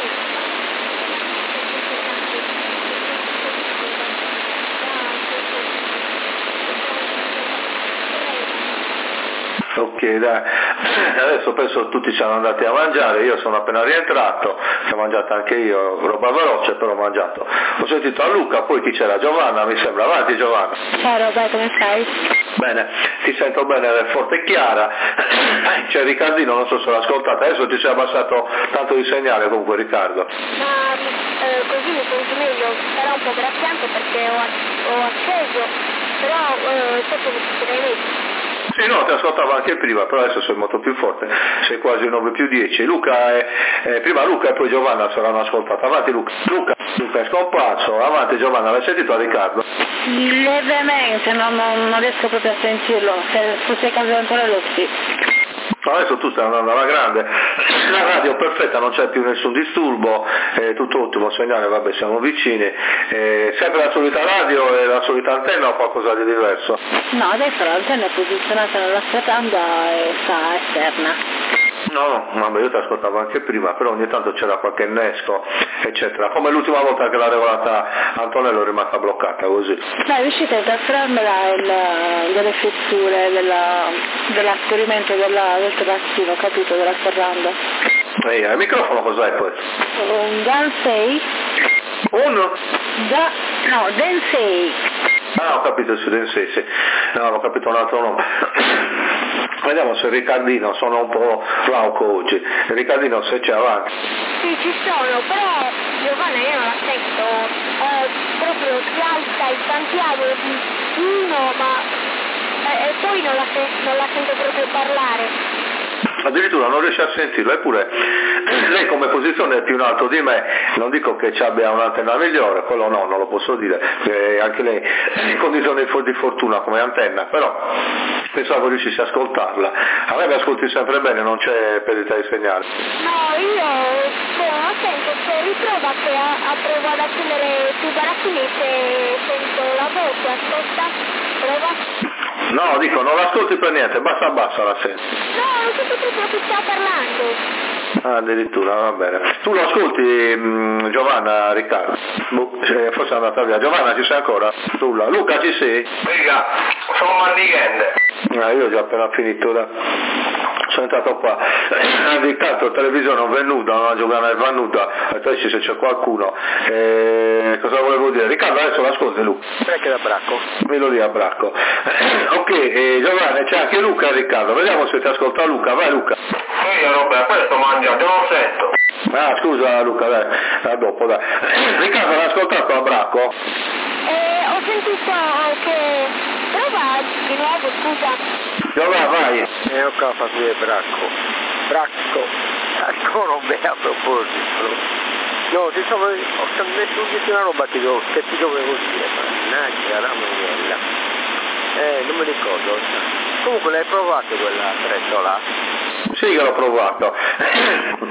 Ok, dai, adesso penso tutti siamo andati a mangiare, io sono appena rientrato, ho mangiato anche io, roba veloce però ho mangiato. Ho sentito a Luca, poi chi c'era? Giovanna, mi sembra, avanti Giovanna. Ciao Roberto, come stai? Bene, ti sento bene, forte e chiara. C'è Riccardino, non so se l'ho ascoltata, adesso ti sei abbassato tanto di segnale comunque Riccardo. Ma così mi sento meglio, era un po' graffiante perché ho acceso, però dopo mi si meglio. Sì, no, ti ascoltavo anche prima, però adesso sei molto più forte, sei quasi 9+10. Luca prima Luca e poi Giovanna saranno ascoltate. Avanti Luca è scomparso, avanti Giovanna, l'hai sentito a Riccardo? Levemente, non riesco proprio a sentirlo, se fosse il caso Antonello sì. Adesso tu stai andando alla grande, la radio perfetta, non c'è più nessun disturbo, tutto ottimo segnale, vabbè siamo vicini, sempre la solita radio e la solita antenna o qualcosa di diverso? No, adesso l'antenna è posizionata nella serranda e sta esterna. No, vabbè io ti ascoltavo anche prima, però ogni tanto c'era qualche innesco, eccetera, come l'ultima volta che l'ha regolata Antonello è rimasta bloccata così. Dai, riuscite a incastrarmela delle fessure dell'ascorrimento del terrazzino, capito, della serranda. Il microfono cos'è poi? Un Dan 6. Un? Dan 6. Ah, ho capito, sì, sì. No, ho capito un altro nome. Vediamo se Riccardino, sono un po' rauco oggi. Riccardino se c'è avanti. Sì, ci sono, però Giovanna io non la sento, proprio si alza il Santiago di uno, ma e poi non la sento proprio parlare. Addirittura non riesce a sentirlo, eppure lei come posizione è più in alto di me, non dico che ci abbia un'antenna migliore, quello no, non lo posso dire, anche lei è in condizioni di fortuna come antenna, però pensavo riuscissi a ascoltarla. A me mi ascolti sempre bene, non c'è perdita di segnale. No, io sento, se riprova che provo ad accendere sui barattini se sento la voce, aspetta, prova. No, dico, non l'ascolti per niente, bassa la senti. No, non sento proprio chi sta parlando. Ah, addirittura, va bene. Tu lo ascolti Giovanna, Riccardo? Forse è andata via. Giovanna ci sei ancora? Luca ci sei? Riga, sono mandighende. Io ho già appena finito sono entrato qua, Riccardo televisione non venuta, una giocata è venuta, adesso se c'è qualcuno, cosa volevo dire? Riccardo adesso l'ascolti Luca. Perché da Bracco? Quello lì a Bracco. Ok, Giovanni c'è anche Luca e Riccardo, vediamo se ti ascolta Luca, vai Luca. Io Roberto, questo mangiando, non lo sento. Ah scusa Luca, dai, a dopo dai. Riccardo l'ha ascoltato a Bracco? Ho sentito che... Prova di nuovo, scusa. Giovanni vai. Ho fatto di Bracco, ancora un bel a proposito. No, ti stavo messo una roba che ti dovevo dire, mannaggia la maniera. Non mi ricordo. Comunque l'hai provato quella attrezzo là? Sì che l'ho provato.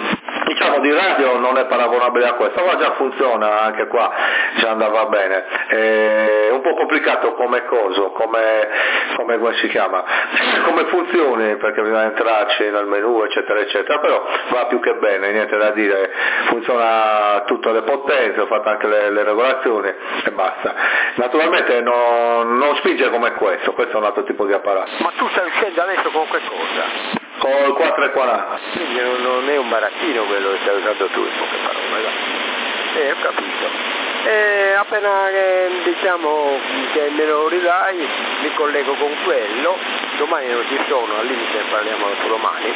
diciamo di radio non è paragonabile a questo, ma già funziona anche qua, già andava bene. È un po' complicato come coso, come si chiama, come funzioni, perché bisogna entrarci nel menu eccetera eccetera, però va più che bene, niente da dire, funziona a tutte le potenze, ho fatto anche le regolazioni e basta. Naturalmente non spinge come questo è un altro tipo di apparato. Ma tu stai uscendo adesso con che cosa? Con il 440. Quindi non è un baracchino quello che stai usando tu, in poche parole, ho capito. Appena diciamo che me lo ridai mi collego con quello, domani non ci sono, al limite parliamo domani.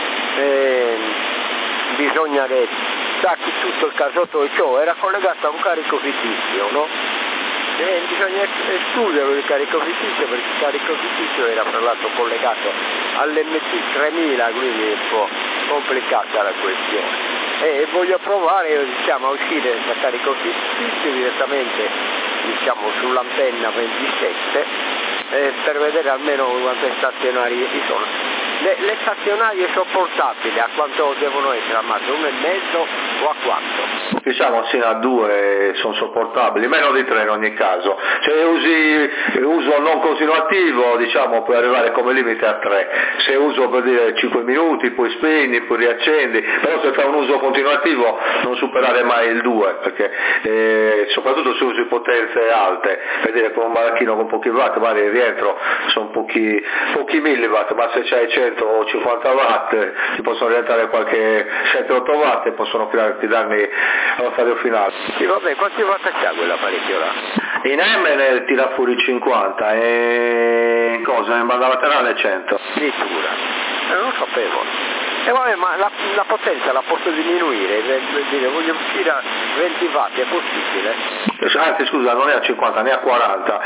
Bisogna che sacchi tutto il casotto e ciò, era collegato a un carico fittizio, no? Bisogna escluderlo il carico fittizio, perché il carico fittizio era tra l'altro collegato all'MT 3000, quindi è un po' complicata la questione. E voglio provare a uscire da carico fittizio direttamente sull'antenna 27 per vedere almeno quante stazionarie ci sono. Le stazionarie sopportabili a quanto devono essere, Ammazzo? 1,5 o a quanto? Diciamo sì, a 2 sono sopportabili, meno di 3 in ogni caso. Se usi uso non continuativo, diciamo, puoi arrivare come limite a 3. Se uso per dire 5 minuti, poi spegni, poi riaccendi, però se fai un uso continuativo non superare mai il 2, perché soprattutto se usi potenze alte, per dire con un baracchino con pochi watt, magari il rientro sono pochi milliwatt, ma se c'hai 150 watt ti possono rientrare qualche 7-8 watt e possono crearti danni allo stadio finale. Sì, vabbè, quanti watt c'ha quell'apparecchio là? In M tira fuori 50 e in banda laterale 100. Addirittura, non lo sapevo. E vabbè, ma la potenza la posso diminuire, voglio uscire a 20 watt, è possibile? Anzi scusa, non è a 50, ne è a 40.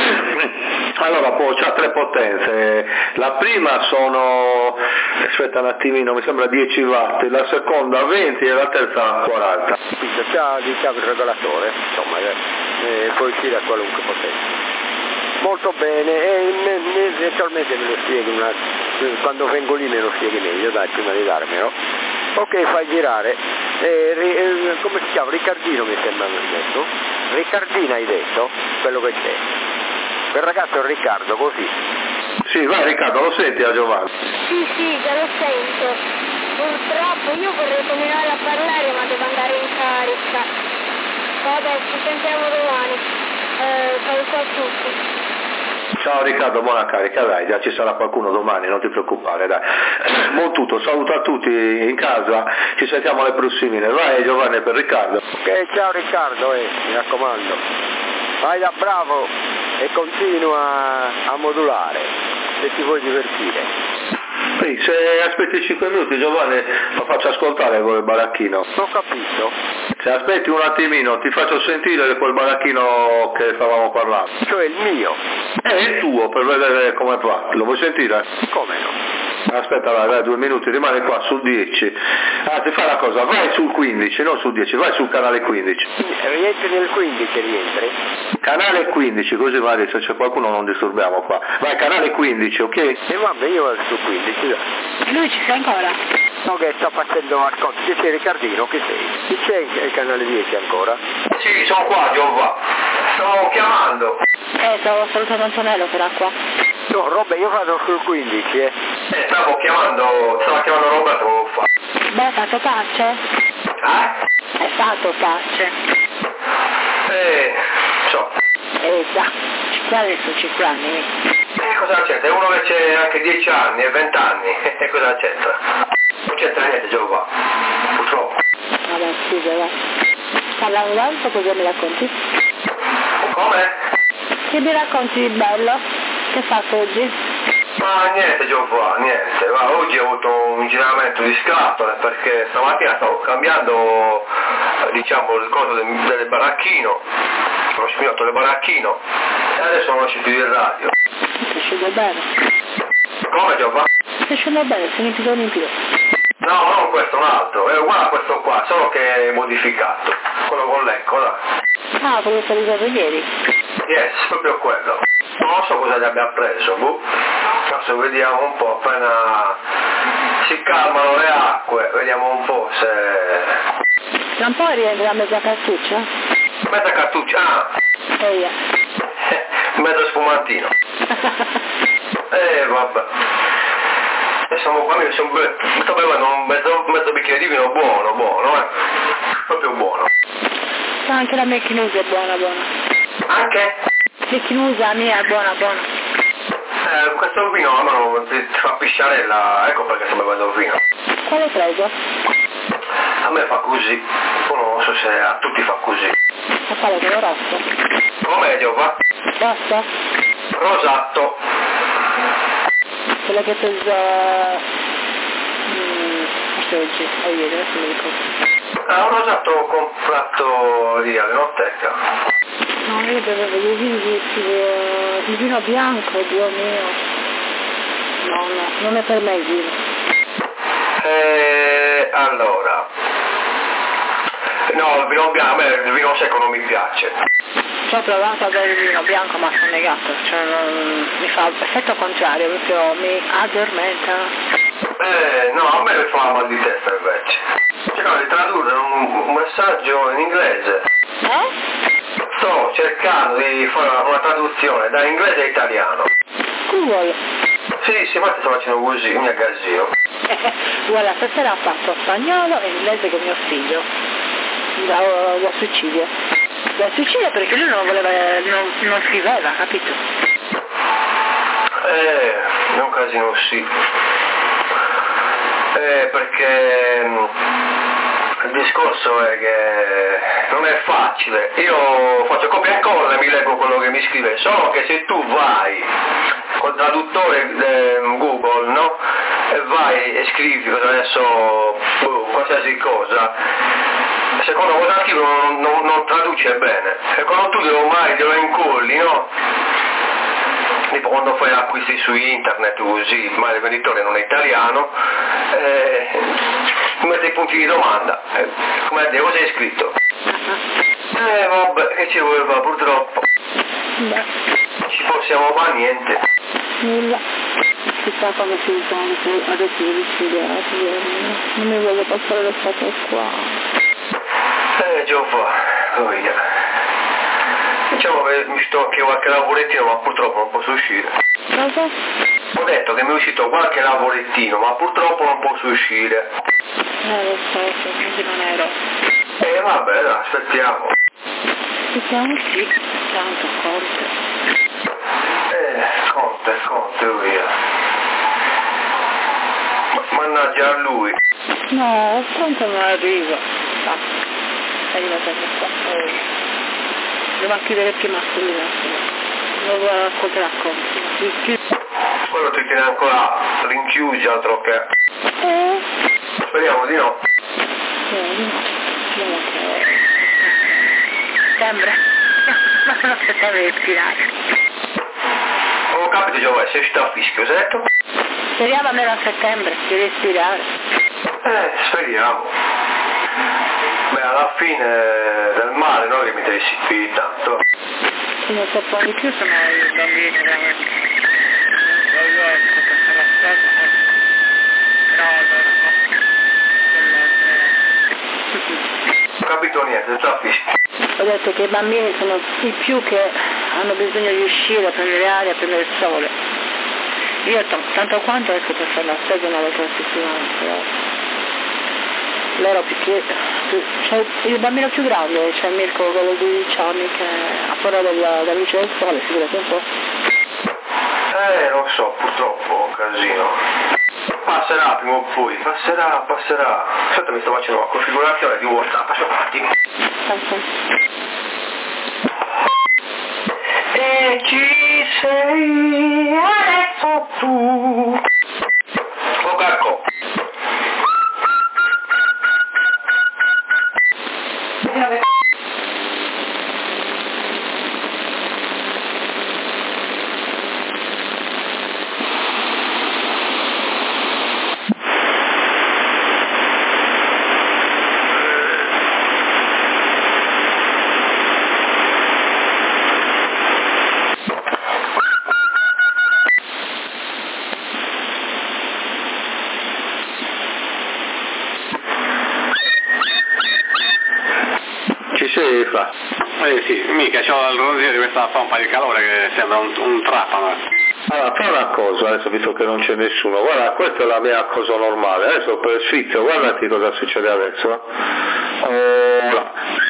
Allora c'ha 3 potenze, la prima sono, aspetta un attimino, mi sembra 10 watt, la seconda 20 e la terza 40. C'ha il regolatore, insomma, può uscire a qualunque potenza. Molto bene, e eventualmente me lo spieghi quando vengo lì me lo spieghi meglio, dai, prima di darmelo. Ok, fai girare. Come si chiama? Riccardino mi sembra che hai detto. Riccardino hai detto? Quello che c'è. Quel ragazzo è Riccardo, così. Sì, vai Riccardo, lo senti a Giovanni? Sì, già lo sento. Purtroppo io vorrei continuare a parlare ma devo andare in carica. Vabbè, ci sentiamo domani. Saluto a tutti. Ciao Riccardo, buona carica, dai, già ci sarà qualcuno domani, non ti preoccupare, dai. Buon tutto, saluto a tutti in casa, ci sentiamo alle prossimine. Vai Giovanni per Riccardo. Ok, ciao Riccardo, mi raccomando. Vai da bravo e continua a modulare, se ti vuoi divertire. Sì, se aspetti 5 minuti Giovanni lo faccio ascoltare quel baracchino. Ho capito. Se aspetti un attimino ti faccio sentire quel baracchino che stavamo parlando. Cioè il mio? Il tuo, per vedere come va. Lo vuoi sentire? Come no? Aspetta, vai 2 minuti, rimane qua sul 10. Anzi, fai una cosa, vai sul 15, non sul 10, vai sul canale 15. Rientri nel 15, rientri? Canale 15, così magari se c'è qualcuno non disturbiamo qua. Vai, canale 15, ok? E vabbè, io vado sul 15, dai. Lui ci sei ancora? No, che sto facendo al conto. Chi sei Riccardino? Chi sei? Chi c'è il canale 10 ancora? Sì, sono qua, Giovanni. Stavo chiamando. Stavo salutando Antonello che era qua. No, Robbe, io vado sul 15, Stava chiamando Roberto, come fa? Beh, è fatto pace? È fatto pace. So. Già, ci adesso 5 anni. Cosa c'entra? È uno che c'è anche 10 anni e 20 anni. E cosa c'entra? Non c'entra niente, Giovanni. Purtroppo. Vabbè, scusa, va. Parlando d'altro, cosa mi racconti? Come? Che mi racconti di bello? Che hai fatto oggi? Ma niente Giovanni, niente. Oggi ho avuto un giramento di scatole perché stamattina stavo cambiando diciamo il coso del baracchino, ho spinato il baracchino e adesso non esce più il radio. Stai scendo bene? Come Giovanni? Stai scendo bene, sei un episodio in più. No, non questo, un altro, è uguale a questo qua, solo che è modificato, quello con l'ecco, là. Ah, quello che hai usato ieri? Yes, proprio quello. Non so cosa gli abbia preso, boh. Adesso vediamo un po', appena si calmano le acque, vediamo un po' se... Tra un po' rientra la mezza cartuccia? Mezza cartuccia, ah! Mezzo spumantino. Vabbè. E siamo qua, sto bevendo un mezzo bicchiere di vino buono, proprio buono. Anche la Mecchinusa è buona. Anche? Mecchinusa, la mia è buona. Questo vino a me ti fa pisciarella, ecco perché sto bevendo il vino. Quale hai preso? A me fa così, poi non so se a tutti fa così. A quale, quello rosso? Medio va? Rosso? Rosato. Quello che ho preso... forse oggi, o ieri, adesso mi ricordo. Un rosato comprato lì all'enoteca. No, io bevevo il vino bianco, Dio mio. No, non è per me il vino. Allora... No, il vino bianco, a me il vino secco non mi piace. Ci ho provato a bere il vino bianco ma sono negato, cioè mi fa effetto contrario, proprio mi addormenta. No, a me fa mal di testa invece. Cercavo di tradurre un messaggio in inglese. Sto cercando di fare una traduzione da inglese a italiano. Come vuoi? Sì, ma ti sto facendo così, un aggasino. Guarda, stasera ho fatto spagnolo e inglese con mio figlio. Da suicidio. Da suicidio perché lui non voleva, non scriveva, capito? È un casino sì. Perché il discorso è che non è facile. Io faccio copia e incolla e mi leggo quello che mi scrive, solo che se tu vai col traduttore Google, no? E vai e scrivi adesso qualsiasi cosa, secondo cosa scrivono non traduce bene. E quando tu glielo incolli, no? Tipo quando fai acquisti su internet così, ma il venditore non è italiano, mette i punti di domanda, come a dire, cosa hai scritto? Vabbè, che ci voleva purtroppo. Beh. Ci possiamo fare niente. Nulla. Chissà come si sente, adesso devi studiare, non mi voglio passare l'estate qua. Giova, diciamo che mi sto anche qualche lavorettino, ma purtroppo non posso uscire. Cosa? Ho detto che mi è uscito qualche lavorettino, ma purtroppo non posso uscire. Lo so, quindi non ero. Vabbè, dai, aspettiamo. Aspettiamo sì, tanto Conte, via. Mannaggia a lui. No, tanto non arriva. Arrivata qua. Devo chiudere prima Stellina. Non lo racconterà Conte. Quello ti tiene ancora rinchiusi, altro che. Speriamo di no. Speriamo che... Sembra. Ma non aspettavo di respirare. Ho capito, Giovanni, sei uscito a fischio, setto? Speriamo almeno a settembre di respirare. Speriamo. Beh, alla fine del male non che mi devi più tanto. Se non so di più sono i bambini veramente. Io esco per fare la strada. Non ho capito niente, sta a fischio. Ho detto che i bambini sono i più che hanno bisogno di uscire a prendere aria, a prendere il sole. Io tanto quanto esco per fare la strada una volta a settimana, però loro c'è il bambino più grande, c'è Mirko, quello di 12 anni che ha paura della luce del sole, figurati un po'. Lo so, purtroppo un casino. Passerà prima o poi, passerà. Aspetta, mi sto facendo una configurazione di WhatsApp, aspetta un attimo. E ci sei adesso tu. Oh cacco. Sì, Fra. Sì, mica, c'ho il ronzio di questa pompa di calore che sembra un trapano. Allora, fa una cosa, adesso visto che non c'è nessuno, guarda, questa è la mia cosa normale, adesso per sfizio, guardati cosa succede adesso. Ora.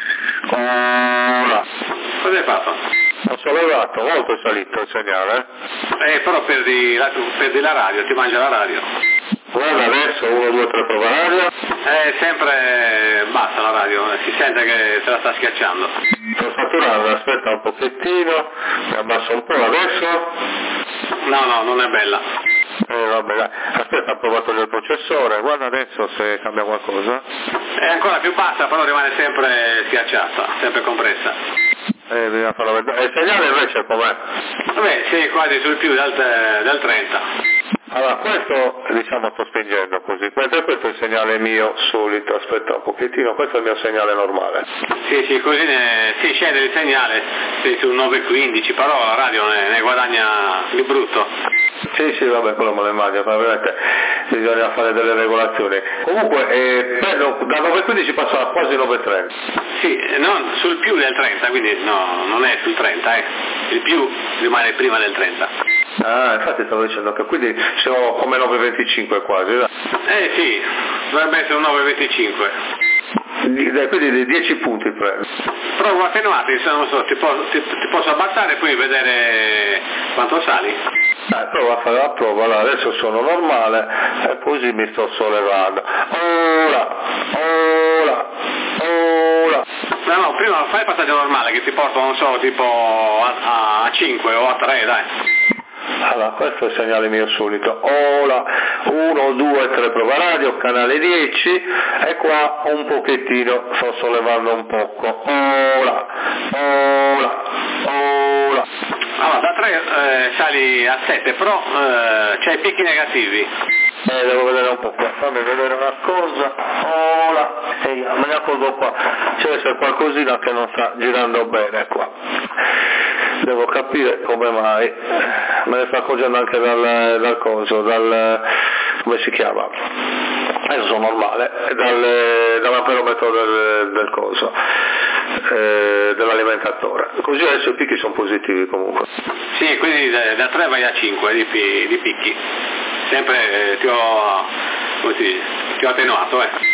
Cosa hai fatto? Ho sollevato, molto salito il segnale. Però perdi la radio, ti mangia la radio. Guarda adesso, 1, 2, 3, prova radio. Sempre basta la radio, si sente che te la sta schiacciando. Sto saturando, aspetta un pochettino, mi abbasso un po' adesso. No, non è bella. Vabbè, dai. Aspetta, ho provato il processore, guarda adesso se cambia qualcosa. È ancora più bassa, però rimane sempre schiacciata, sempre compressa. Bisogna farlo vedere. Il segnale invece com'è? Vabbè, sei quasi sul più del 30. Allora, questo diciamo sto spingendo così, questo è il segnale mio solito, aspetta un pochettino, questo è il mio segnale normale. Sì, così si scende il segnale, sei sul 915, però la radio ne guadagna di brutto. Sì, vabbè, quello me lo immagino, ma veramente bisogna fare delle regolazioni. Comunque, da 915 passa a quasi 930. Sì, non sul più del 30, quindi no, non è sul 30, il più rimane prima del 30. Ah, infatti stavo dicendo che quindi siamo come 925 quasi, dai. Sì, dovrebbe essere un 925. Quindi dei 10 punti prendo. Provo attenuati, se non so, ti posso abbassare e poi vedere quanto sali. Prova a fare la prova, allora adesso sono normale e così mi sto sollevando. Ora. No, prima fai il passaggio normale che ti porto, non so, tipo a 5 o a 3, dai. Allora, questo è il segnale mio solito. Ora, 1, 2, 3, prova radio, canale 10, e qua un pochettino, sto sollevando un poco. Ora. Allora, da 3 sali a 7, però c'hai picchi negativi. Devo vedere un po' qua, fammi vedere una cosa. Ora, me ne accorgo qua, c'è qualcosina che non sta girando bene qua. Devo capire come mai, me ne sto accorgendo anche dal coso, come si chiama? Adesso sono normale, dall'amperometro del coso, dell'alimentatore. Così adesso i picchi sono positivi comunque. Sì, quindi da 3 vai a 5 di picchi. Sempre ti ho attenuato,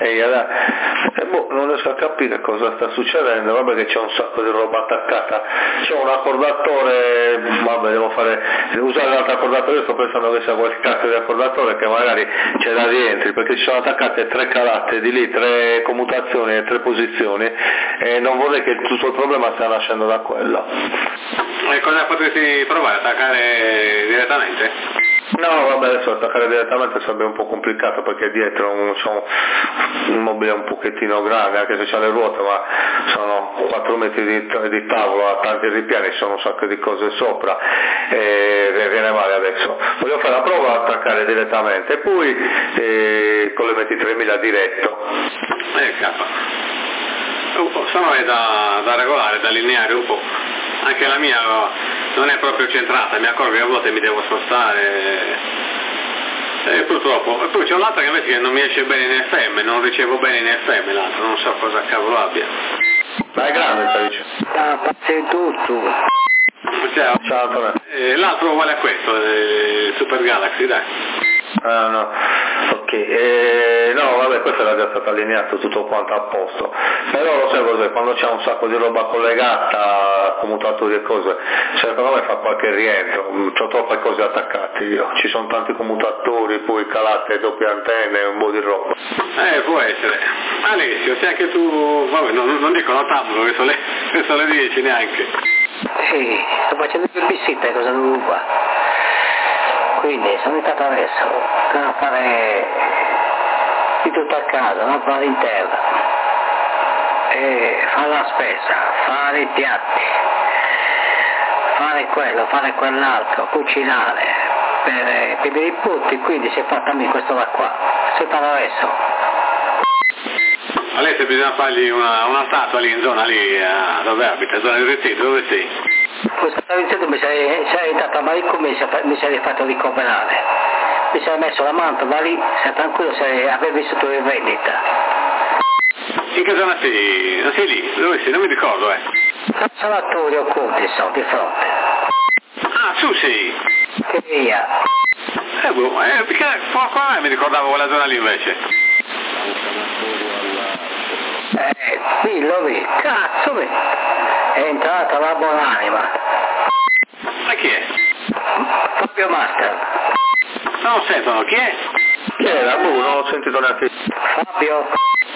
non riesco a capire cosa sta succedendo, vabbè che c'è un sacco di roba attaccata, c'è un accordatore, vabbè devo usare l'altro accordatore, sto pensando che sia qualche cazzo di accordatore che magari c'è da rientri, perché ci sono attaccate 3 calate di lì, 3 commutazioni e 3 posizioni, e non vorrei che tutto il problema stia nascendo da quello. E cosa potresti provare? Attaccare direttamente? No, vabbè, adesso attaccare direttamente sarebbe un po' complicato perché dietro c'è un mobile un pochettino grande, anche se c'ha le ruote, ma sono 4 metri di tavolo, tanti ripiani, ci sono un sacco di cose sopra e viene male adesso. Voglio fare la prova a attaccare direttamente e poi con le 23.000 diretto. Sono da regolare, da allineare un po'. Anche la mia non è proprio centrata, mi accorgo che a volte mi devo spostare purtroppo. E poi c'è un'altra che invece non mi esce bene in FM, non ricevo bene in FM l'altra, non so cosa cavolo abbia. Ma è grande, stai dicendo? Sei tutto. Ciao Antonio. L'altro uguale a questo, il Super Galaxy, dai. Ah no, ok, no vabbè, questo era già stato allineato tutto quanto a posto, però lo sai cos'è, quando c'è un sacco di roba collegata, commutatori e cose, secondo me fa qualche rientro, c'ho troppe cose attaccate io, ci sono tanti commutatori, poi calate, doppie antenne, un po' di roba. Può essere. Alessio, se anche tu, vabbè, non dico notabile, che sono le 10 neanche. Sì, sto facendo il babysitter, cosa devo fare? Quindi sono entrato adesso a fare di tutto a casa, non fare in terra, fare la spesa, fare i piatti, fare quello, fare quell'altro, cucinare per i miei nipoti, quindi si è fatta a me questo da qua, si è fatto adesso. Alessio, bisogna fargli una statua lì in zona lì dove abita, zona di Rezzeto, dove sei? Questo Rezzeto mi sei dato a Maricco, mi sei fatto ricoverare, mi sei messo la manta da lì, sei tranquillo se avevi visto tu in vendita. In che zona sei? Non sei lì? Dove sei? Non mi ricordo, Salvatore Conti, sono di fronte. Ah, su sei? Che via? Perché qua mi ricordavo quella zona lì invece. Dillo lì, cazzo lì. È entrata la buonanima. Ma chi è? Fabio Master. Non sentono, chi è? Chi era? Non ho sentito neanche. Fabio?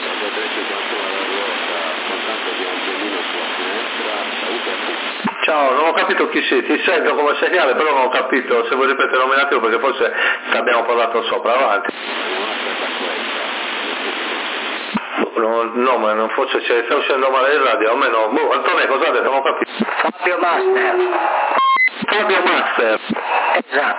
Ciao, non ho capito chi sei, ti sento come segnale, però non ho capito, se vuoi ripetere il nome un attimo perché forse abbiamo parlato sopra, avanti. No, ma non forse sta uscendo male il radio, almeno, Antonio cosa ha detto? Non ho capito. Fabio Master. Fabio Master. Esatto.